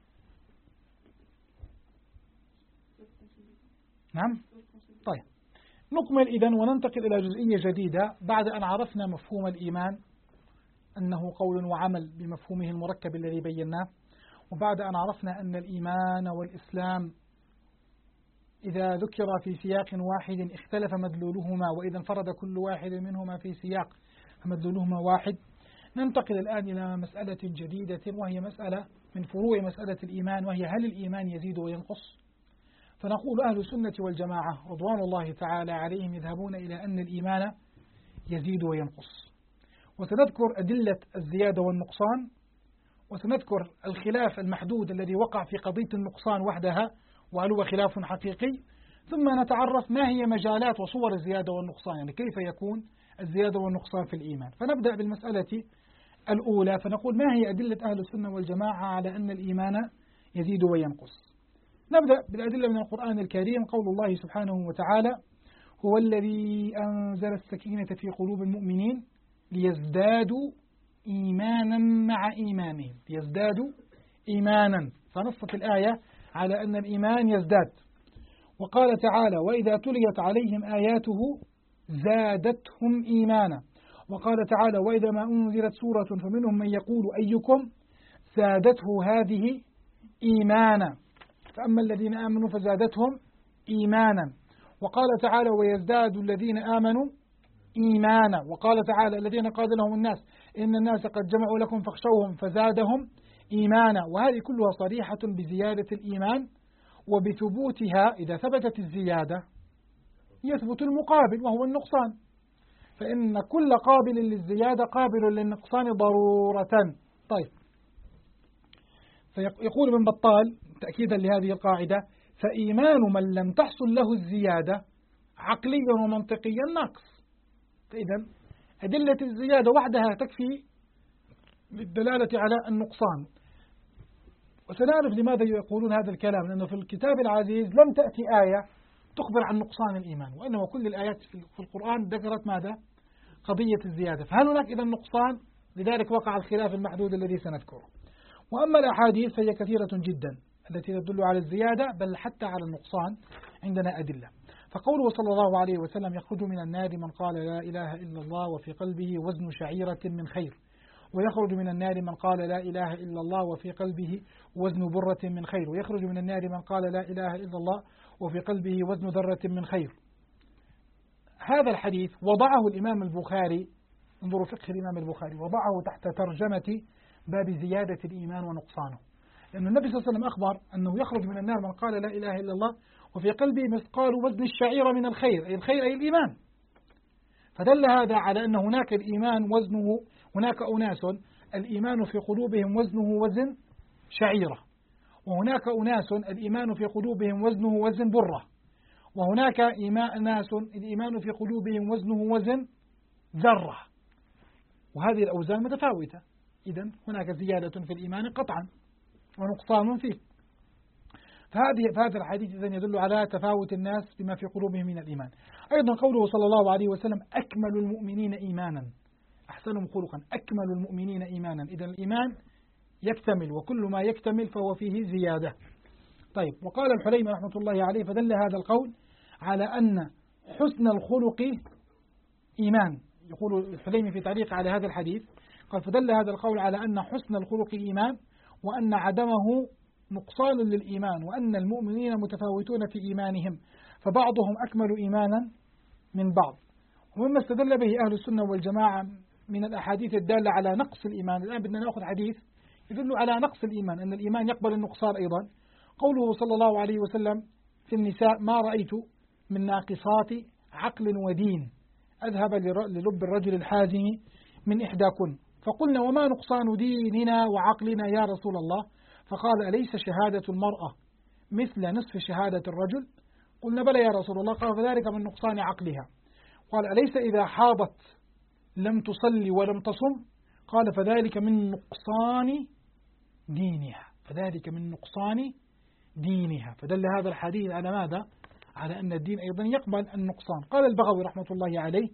نعم طيب نكمل إذن وننتقل إلى جزئية جديدة بعد أن عرفنا مفهوم الإيمان أنه قول وعمل بمفهومه المركب الذي بيناه، وبعد أن عرفنا أن الإيمان والإسلام إذا ذكر في سياق واحد اختلف مدلولهما، وإذا انفرد كل واحد منهما في سياق فمدلولهما واحد. ننتقل الآن إلى مسألة جديدة، وهي مسألة من فروع مسألة الإيمان، وهي هل الإيمان يزيد وينقص؟ فنقول أهل السنة والجماعة رضوان الله تعالى عليهم يذهبون إلى أن الإيمان يزيد وينقص، وسنذكر أدلة الزيادة والنقصان، وسنذكر الخلاف المحدود الذي وقع في قضية النقصان وحدها وهل هو خلاف حقيقي، ثم نتعرف ما هي مجالات وصور الزيادة والنقصان، يعني كيف يكون الزيادة والنقصان في الإيمان. فنبدأ بالمسألة الأولى، فنقول ما هي أدلة أهل السنة والجماعة على أن الإيمان يزيد وينقص. نبدأ بالأدلة من القرآن الكريم. قول الله سبحانه وتعالى: هو الذي أنزل السكينة في قلوب المؤمنين ليزدادوا إيمانا مع إيمانهم، ليزدادوا إيمانا، فنصت الآية على أن الإيمان يزداد. وقال تعالى: وإذا تليت عليهم آياته زادتهم إيمانا. وقال تعالى: وإذا ما أنزلت سورة فمنهم من يقول أيكم زادته هذه إيمانا، فأما الذين آمنوا فزادتهم إيمانا. وقال تعالى: ويزداد الذين آمنوا إيمانا. وقال تعالى: الذين قال لهم الناس إن الناس قد جمعوا لكم فاخشوهم فزادهم إيمانا. وهذه كلها صريحة بزيادة الإيمان وبثبوتها. إذا ثبتت الزيادة يثبت المقابل وهو النقصان، فإن كل قابل للزيادة قابل للنقصان ضرورة. طيب، فيقول ابن بطال تأكيدا لهذه القاعدة: فإيمان من لم تحصل له الزيادة عقليا ومنطقيا ناقص. فإذا أدلة الزيادة وحدها تكفي للدلالة على النقصان. وسنعرف لماذا يقولون هذا الكلام، لأنه في الكتاب العزيز لم تأتي آية تخبر عن نقصان الإيمان، وإنما كل الآيات في القرآن ذكرت ماذا؟ قضية الزيادة. فهل هناك إذا نقصان؟ لذلك وقع الخلاف المحدود الذي سنذكره. وأما الأحاديث فهي كثيرة جدا التي تدل على الزيادة، بل حتى على النقصان عندنا أدلة. فقوله صلى الله عليه وسلم: يخرج من النار من قال لا إله إلا الله وفي قلبه وزن شعيرة من خير، ويخرج من النار من قال لا إله إلا الله وفي قلبه وزن برة من خير، ويخرج من النار من قال لا إله إلا الله وفي قلبه وزن ذرة من خير. هذا الحديث وضعه الإمام البخاري، انظروا فقه الإمام البخاري، وضعه تحت ترجمة باب زيادة الإيمان ونقصانه، لأن النبي صلى الله عليه وسلم أخبر أنه يخرج من النار من قال لا إله إلا الله وفي قلبه مثقال وزن الشعيرة من الخير، أي الخير أي الإيمان. فدل هذا على أن هناك الإيمان وزنه، هناك أناس الإيمان في قلوبهم وزنه وزن شعيرة، وهناك أناس الإيمان في قلوبهم وزنه وزن برة، وهناك ناس الإيمان في قلوبهم وزنه وزن ذرة، وهذه الأوزان متفاوتة. إذن هناك زيادة في الإيمان قطعا ونقصان فيه. فهذا الحديث إذن يدل على تفاوت الناس بما في قلوبهم من الإيمان. أيضا قوله صلى الله عليه وسلم: أكمل المؤمنين إيمانا أحسنهم خلقا، أكمل المؤمنين إيمانا. إذن الإيمان يكتمل، وكل ما يكتمل فهو فيه زيادة. طيب، وقال الحليمي رحمة الله عليه: فدل هذا القول على أن حسن الخلق إيمان. يقول الحليمي في تعليق على هذا الحديث، قال: فدل هذا القول على أن حسن الخلق إيمان، وأن عدمه نقصان للإيمان، وأن المؤمنين متفاوتون في إيمانهم، فبعضهم أكمل إيمانا من بعض. ومما استدل به أهل السنة والجماعة من الأحاديث الدالة على نقص الإيمان. الآن بدنا نأخذ حديث يدل على نقص الإيمان، أن الإيمان يقبل النقصان أيضا. قوله صلى الله عليه وسلم في النساء: ما رأيت من ناقصات عقل ودين أذهب للب الرجل الحازم من إحداكن. فقلنا: وما نقصان ديننا وعقلنا يا رسول الله؟ فقال: أليس شهادة المرأة مثل نصف شهادة الرجل؟ قلنا: بلى يا رسول الله. قال: فذلك من نقصان عقلها. قال: أليس إذا حاضت لم تصلي ولم تصم؟ قال: فذلك من نقصان دينها، فذلك من نقصان دينها. فدل هذا الحديث على ماذا؟ على أن الدين أيضا يقبل النقصان. قال البغوي رحمة الله عليه: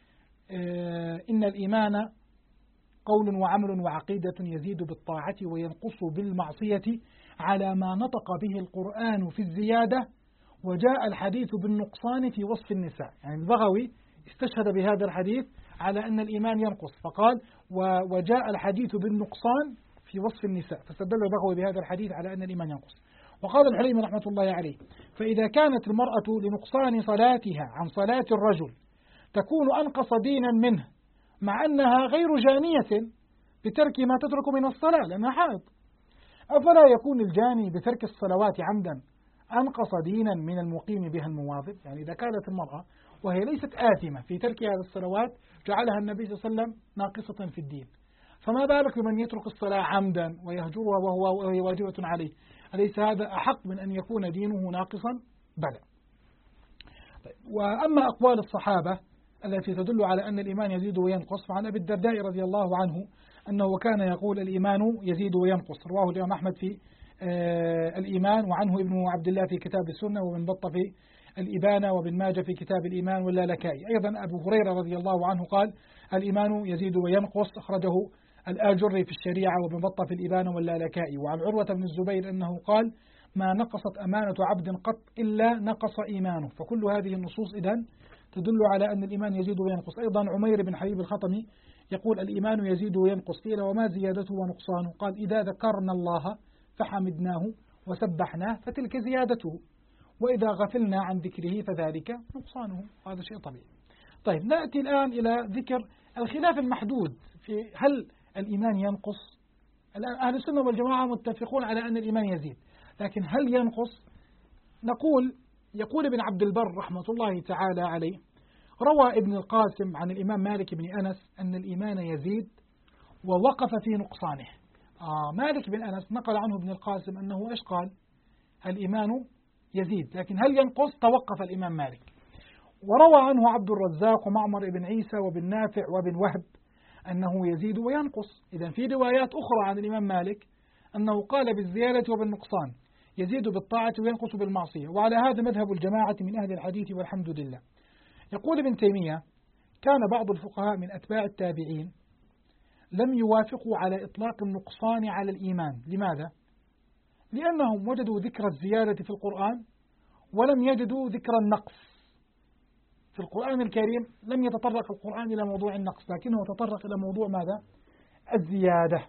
إن الإيمان قول وعمل وعقيدة يزيد بالطاعة وينقص بالمعصية على ما نطق به القرآن في الزيادة وجاء الحديث بالنقصان في وصف النساء. يعني البغوي استشهد بهذا الحديث على أن الإيمان ينقص، فقال وجاء الحديث بالنقصان في وصف النساء، فاستدل البغوي بهذا الحديث على أن الإيمان ينقص. وقال الحليمي رحمة الله عليه: فإذا كانت المرأة لنقصان صلاتها عن صلاة الرجل تكون أنقص دينا منه، مع أنها غير جانية بترك ما تترك من الصلاة لأنها حائض، أفلا يكون الجاني بترك الصلوات عمدا أنقص دينا من المقيم بها المواظب؟ يعني إذا كانت المرأة وهي ليست آثمة في ترك هذه الصلوات جعلها النبي صلى الله عليه وسلم ناقصة في الدين، فما بالك بمن يترك الصلاة عمدا ويهجرها وهي واجبة عليه؟ أليس هذا أحق من أن يكون دينه ناقصا؟ بلى. طيب، وأما أقوال الصحابة التي تدل على أن الإيمان يزيد وينقص، فعن أبي الدرداء رضي الله عنه أنه كان يقول الإيمان يزيد وينقص، رواه الإمام أحمد في الإيمان، وعنه ابن عبد الله في كتاب السنة، وابن بطة في الإبانة، وابن ماجه في كتاب الإيمان واللالكائي. أيضا أبو هريرة رضي الله عنه قال الإيمان يزيد وينقص، أخرجه الآجري في الشريعة وابن بطة في الإبانة واللالكائي. وعن عروة بن الزبير أنه قال ما نقصت أمانة عبد قط إلا نقص إيمانه. فكل هذه النصوص إذن تدل على أن الإيمان يزيد وينقص. أيضا عمير بن حبيب الخطمي يقول الإيمان يزيد وينقص، قيل وما زيادته ونقصانه؟ قال إذا ذكرنا الله فحمدناه وسبحناه فتلك زيادته، وإذا غفلنا عن ذكره فذلك نقصانه، هذا شيء طبيعي. طيب، نأتي الآن إلى ذكر الخلاف المحدود في هل الإيمان ينقص. الآن أهل السنة والجماعة متفقون على أن الإيمان يزيد، لكن هل ينقص؟ يقول ابن عبد البر رحمة الله تعالى عليه: روى ابن القاسم عن الإمام مالك بن أنس أن الإيمان يزيد ووقف في نقصانه. مالك بن أنس نقل عنه ابن القاسم أنه إيش قال؟ الإيمان يزيد، لكن هل ينقص؟ توقف الإمام مالك. وروى عنه عبد الرزاق ومعمر بن عيسى وابن نافع وابن وهب أنه يزيد وينقص. إذن في روايات أخرى عن الإمام مالك أنه قال بالزيادة وبالنقصان، يزيد بالطاعة وينقص بالمعصية، وعلى هذا مذهب الجماعة من أهل الحديث والحمد لله. يقول ابن تيمية: كان بعض الفقهاء من أتباع التابعين لم يوافقوا على إطلاق النقصان على الإيمان. لماذا؟ لأنهم وجدوا ذكر الزيادة في القرآن ولم يجدوا ذكر النقص. في القرآن الكريم لم يتطرق القرآن إلى موضوع النقص، لكنه تطرق إلى موضوع ماذا؟ الزيادة.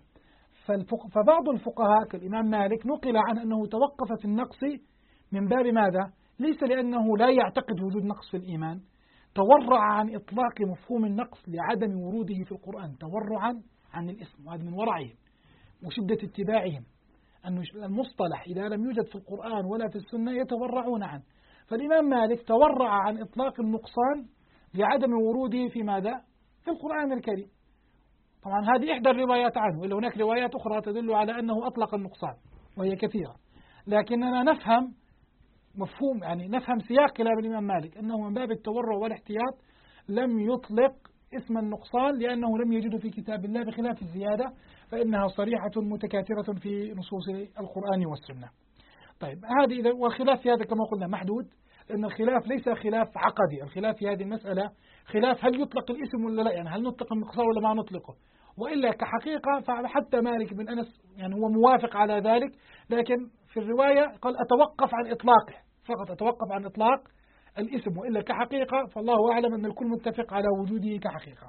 فبعض الفقهاء كالإمام مالك نقل عنه أنه توقف في النقص من باب ماذا؟ ليس لأنه لا يعتقد وجود نقص في الإيمان، تورع عن إطلاق مفهوم النقص لعدم وروده في القرآن، تورعا عن الاسم، وهذا من ورعهم وشدة اتباعهم، أن المصطلح إذا لم يوجد في القرآن ولا في السنة يتورعون عنه. فالإمام مالك تورع عن إطلاق النقصان لعدم وروده في ماذا؟ في القرآن الكريم. طبعا هذه إحدى الروايات عنه، وإلا هناك روايات أخرى تدل على أنه أطلق النقصان وهي كثيرة، لكننا نفهم مفهوم، يعني نفهم سياق كلام الإمام مالك أنه من باب التورع والاحتياط لم يطلق اسم النقصان لأنه لم يجد في كتاب الله، بخلاف الزيادة فإنها صريحة متكاثرة في نصوص القرآن والسنة. طيب، هذه والخلاف في هذا كما قلنا محدود، لأن الخلاف ليس خلاف عقدي، الخلاف في هذه المسألة خلاف هل يطلق الاسم ولا لا، يعني هل نطلق النقصان ولا ما نطلقه. وإلا كحقيقة فحتى مالك بن أنس يعني هو موافق على ذلك، لكن في الرواية قال أتوقف عن إطلاقه فقط، أتوقف عن إطلاق الاسم، وإلا كحقيقة فالله أعلم أن الكل متفق على وجوده كحقيقة.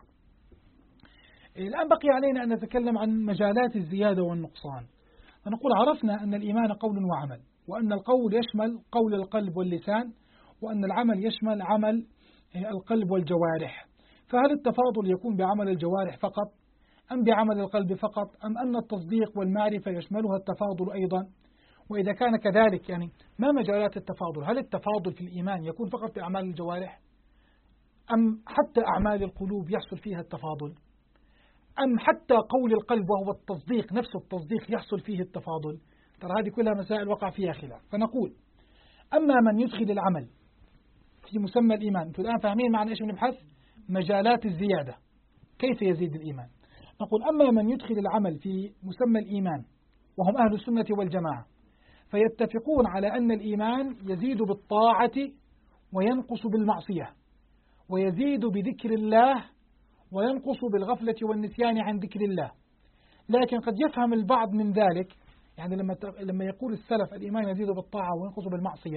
الآن بقي علينا أن نتكلم عن مجالات الزيادة والنقصان. فنقول عرفنا أن الإيمان قول وعمل، وأن القول يشمل قول القلب واللسان، وأن العمل يشمل عمل القلب والجوارح. فهل التفاضل يكون بعمل الجوارح فقط أم بعمل القلب فقط، أم أن التصديق والمعرفة يشملها التفاضل أيضا؟ وإذا كان كذلك يعني ما مجالات التفاضل؟ هل التفاضل في الإيمان يكون فقط بأعمال الجوارح، أم حتى أعمال القلوب يحصل فيها التفاضل، أم حتى قول القلب وهو التصديق نفس التصديق يحصل فيه التفاضل؟ ترى هذه كلها مسائل وقع فيها خلاف. فنقول أما من يدخل العمل في مسمى الإيمان، أنتم الآن فاهمين معنى إيش بنبحث؟ مجالات الزيادة، كيف يزيد الإيمان. نقول أما من يدخل العمل في مسمى الإيمان وهم أهل السنة والجماعة، فيتفقون على أن الإيمان يزيد بالطاعة وينقص بالمعصية، ويزيد بذكر الله وينقص بالغفلة والنسيان عن ذكر الله. لكن قد يفهم البعض من ذلك، يعني لما يقول السلف الإيمان يزيد بالطاعة وينقص بالمعصية،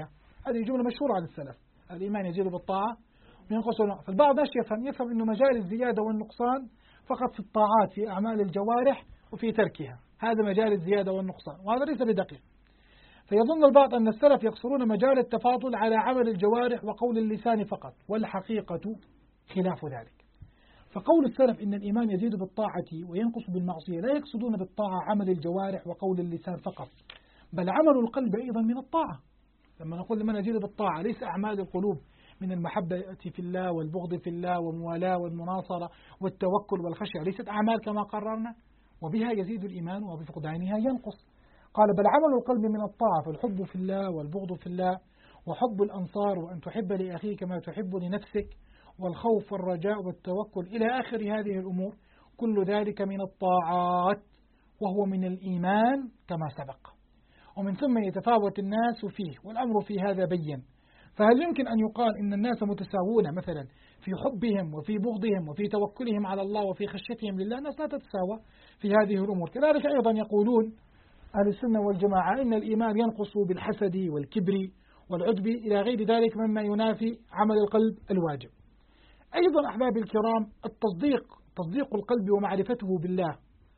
هذه جملة مشهورة عن السلف، الإيمان يزيد بالطاعة وينقص. فالبعض يفهم أنه مجال الزيادة والنقصان فقط في الطاعات، في أعمال الجوارح وفي تركها، هذا مجال الزيادة والنقصان، وهذا ليس بدقيق. فيظن البعض أن السلف يقصرون مجال التفاضل على عمل الجوارح وقول اللسان فقط، والحقيقة خلاف ذلك. فقول السلف إن الإيمان يزيد بالطاعة وينقص بالمعصية لا يقصدون بالطاعة عمل الجوارح وقول اللسان فقط، بل عمل القلب أيضا من الطاعة. لما نقول لمن يزيد بالطاعة ليس أعمال القلوب من المحبة في الله والبغض في الله والموالاة والمناصرة والتوكل والخشية، ليست أعمال كما قررنا، وبها يزيد الإيمان وبفقدانها ينقص. قال بل عمل القلب من الطاعة، فالحب في الله والبغض في الله وحب الأنصار وأن تحب لأخيك ما تحب لنفسك والخوف والرجاء والتوكل إلى آخر هذه الأمور، كل ذلك من الطاعات وهو من الإيمان كما سبق. ومن ثم يتفاوت الناس فيه، والأمر في هذا بين. فهل يمكن أن يقال إن الناس متساوون مثلا في حبهم وفي بغضهم وفي توكلهم على الله وفي خشيتهم لله؟ الناس لا تتساوى في هذه الأمور. كذلك أيضا يقولون أهل السنة والجماعة إن الإيمان ينقص بالحسد والكبر والعجب إلى غير ذلك مما ينافي عمل القلب الواجب. أيضا أحبابي الكرام، تصديق القلب ومعرفته بالله.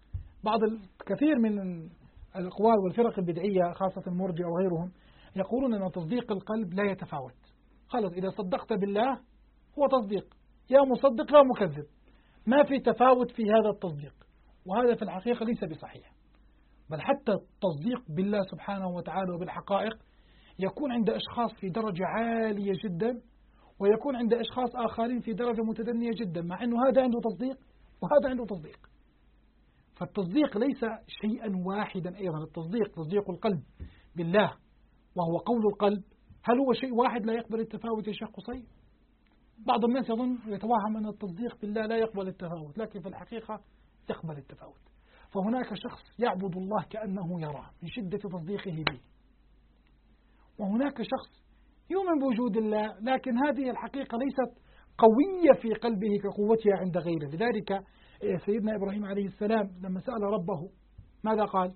كثير من الأقوال والفرق البدعية خاصة المرجئة وغيرهم يقولون أن تصديق القلب لا يتفاوت. خلاص إذا صدقت بالله هو تصديق، يا مصدق يا مكذب، ما في تفاوت في هذا التصديق، وهذا في الحقيقة ليس بصحيح. بل حتى التصديق بالله سبحانه وتعالى وبالحقائق يكون عند أشخاص في درجة عالية جدا، ويكون عند أشخاص آخرين في درجة متدنية جدا، مع أنه هذا عنده تصديق وهذا عنده تصديق. فالتصديق ليس شيئا واحدا. أيضا تصديق القلب بالله وهو قول القلب، هل هو شيء واحد لا يقبل التفاوت يا شيخ قصي؟ بعض الناس يظن يتوهم أن التصديق بالله لا يقبل التفاوت، لكن في الحقيقة يقبل التفاوت. فهناك شخص يعبد الله كأنه يراه من شدة تصديقه به، وهناك شخص يؤمن بوجود الله لكن هذه الحقيقة ليست قوية في قلبه كقوتها عند غيره. لذلك سيدنا إبراهيم عليه السلام لما سأل ربه ماذا قال؟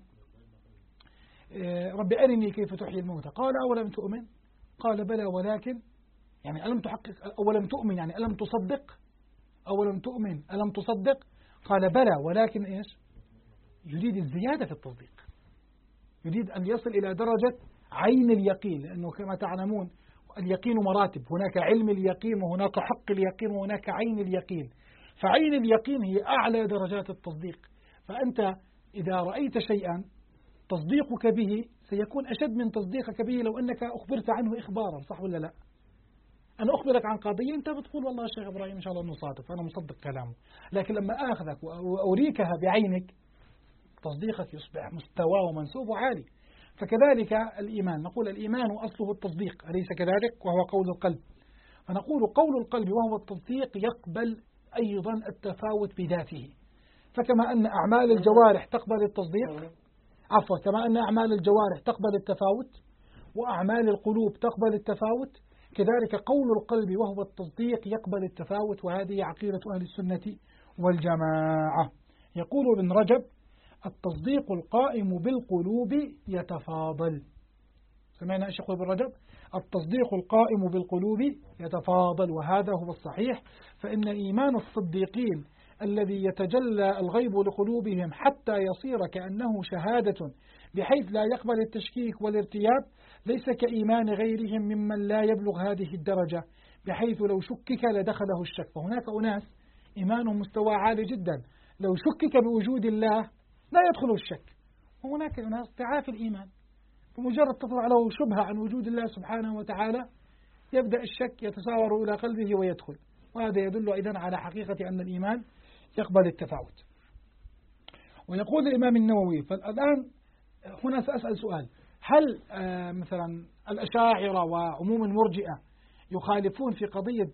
رب أرني كيف تحيي الموتى، قال أولم تؤمن؟ قال بلى ولكن يعني ألم تحقق، أولم تؤمن يعني ألم تصدق، أولم تؤمن ألم تصدق؟ قال بلى ولكن إيش؟ يريد الزيادة في التصديق، يريد أن يصل إلى درجة عين اليقين، لأنه كما تعلمون اليقين مراتب، هناك علم اليقين وهناك حق اليقين وهناك عين اليقين. فعين اليقين هي أعلى درجات التصديق. فأنت إذا رأيت شيئا تصديقك به سيكون أشد من تصديقك به لو أنك أخبرت عنه إخبارا، صح ولا لا؟ أنا أخبرك عن قضية أنت بتقول والله الشيخ إبراهيم إن شاء الله أنه صادق، أنا مصدق كلامه. لكن لما آخذك وأريكها بعينك تصديقك يصبح مستواه ومنسوبه عالي. فكذلك الإيمان، نقول الإيمان أصله التصديق أليس كذلك؟ وهو قول القلب. فنقول قول القلب وهو التصديق يقبل أيضا التفاوت بذاته. فكما أن أعمال الجوارح تقبل التصديق، كما أن أعمال الجوارح تقبل التفاوت وأعمال القلوب تقبل التفاوت، كذلك قول القلب وهو التصديق يقبل التفاوت. وهذه عقيدة أهل السنة والجماعة. يقول ابن رجب التصديق القائم بالقلوب يتفاضل. سمعنا الشيخ ابن رجب التصديق القائم بالقلوب يتفاضل، وهذا هو الصحيح. فإن إيمان الصديقين الذي يتجلى الغيب لقلوبهم حتى يصير كأنه شهادة بحيث لا يقبل التشكيك والارتياب ليس كإيمان غيرهم ممن لا يبلغ هذه الدرجة بحيث لو شكك لدخله الشك. فهناك أناس إيمانهم مستوى عالي جدا، لو شكك بوجود الله لا يدخل الشك، وهناك أناس ضعاف الإيمان بمجرد تطلع له شبهة عن وجود الله سبحانه وتعالى يبدأ الشك يتساور إلى قلبه ويدخل. وهذا يدل أيضا على حقيقة أن الإيمان يقبل التفاوت. ويقول الإمام النووي، فالآن هنا سأسأل سؤال، هل مثلا الأشاعرة وعموم المرجئة يخالفون في قضية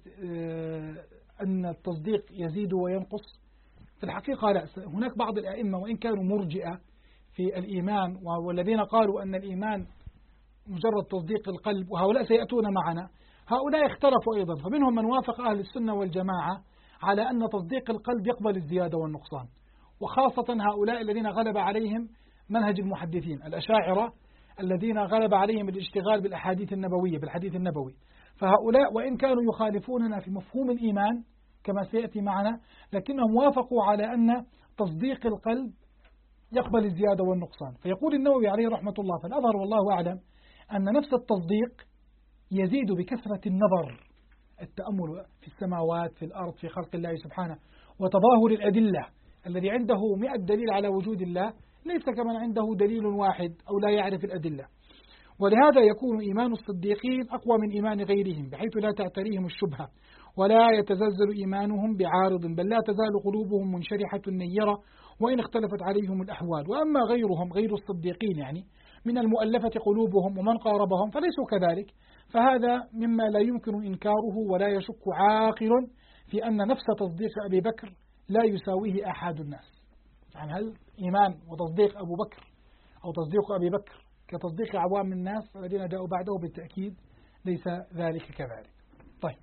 أن التصديق يزيد وينقص؟ في الحقيقة لا. هناك بعض الأئمة وإن كانوا مرجئة في الإيمان والذين قالوا أن الإيمان مجرد تصديق القلب، وهؤلاء سيأتون معنا، هؤلاء اختلفوا أيضا. فمنهم من وافق أهل السنة والجماعة على أن تصديق القلب يقبل الزيادة والنقصان، وخاصة هؤلاء الذين غلب عليهم منهج المحدثين الأشاعرة الذين غلب عليهم الاشتغال بالأحاديث النبوية بالحديث النبوي. فهؤلاء وإن كانوا يخالفوننا في مفهوم الإيمان كما سيأتي معنا، لكنهم وافقوا على أن تصديق القلب يقبل الزيادة والنقصان. فيقول النووي عليه رحمة الله: فالأظهر والله أعلم أن نفس التصديق يزيد بكثرة النظر، التأمل في السماوات في الأرض في خلق الله سبحانه وتظاهر الأدلة. الذي عنده 100 دليل على وجود الله ليس كمن عنده دليل واحد أو لا يعرف الأدلة. ولهذا يكون إيمان الصديقين أقوى من إيمان غيرهم، بحيث لا تعتريهم الشبهة ولا يتزلزل إيمانهم بعارض، بل لا تزال قلوبهم منشرحة نيرة وإن اختلفت عليهم الأحوال. وأما غيرهم غير الصديقين يعني من المؤلفة قلوبهم ومن قاربهم فليسوا كذلك، فهذا مما لا يمكن إنكاره، ولا يشك عاقل في أن نفس تصديق أبي بكر لا يساويه أحد الناس. يعني هل إيمان وتصديق أبو بكر أو تصديق أبي بكر كتصديق عوام الناس الذين جاءوا بعده؟ بالتأكيد ليس ذلك كذلك. طيب،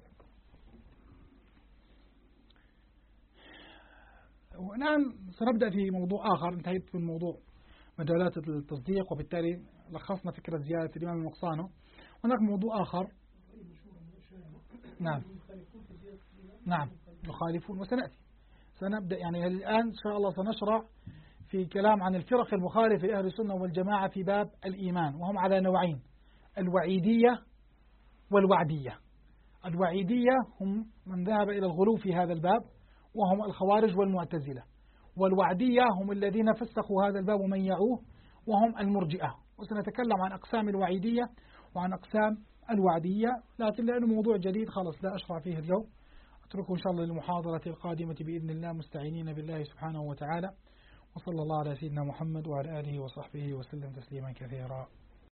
والآن سنبدأ في موضوع آخر. انتهيت من موضوع مجالات التصديق، وبالتالي لخصنا فكرة زيادة الإيمان ونقصانه. هناك موضوع آخر. نعم يخالفون، وسنأتي سنبدأ يعني الآن إن شاء الله سنشرع في كلام عن الفرق المخالفة لأهل السنة والجماعة في باب الإيمان، وهم على نوعين: الوعيدية والوعدية. الوعيدية هم من ذهب إلى الغلو في هذا الباب وهم الخوارج والمعتزلة، والوعدية هم الذين فسخوا هذا الباب وميعوه وهم المرجئة. وسنتكلم عن أقسام الوعيدية وعن أقسام الوعدية، لكن لأنه موضوع جديد خلص لا أشرع فيه اليوم، أتركه إن شاء الله للمحاضرة القادمة بإذن الله، مستعينين بالله سبحانه وتعالى. وصلى الله على سيدنا محمد وعلى آله وصحبه وسلم تسليما كثيرا.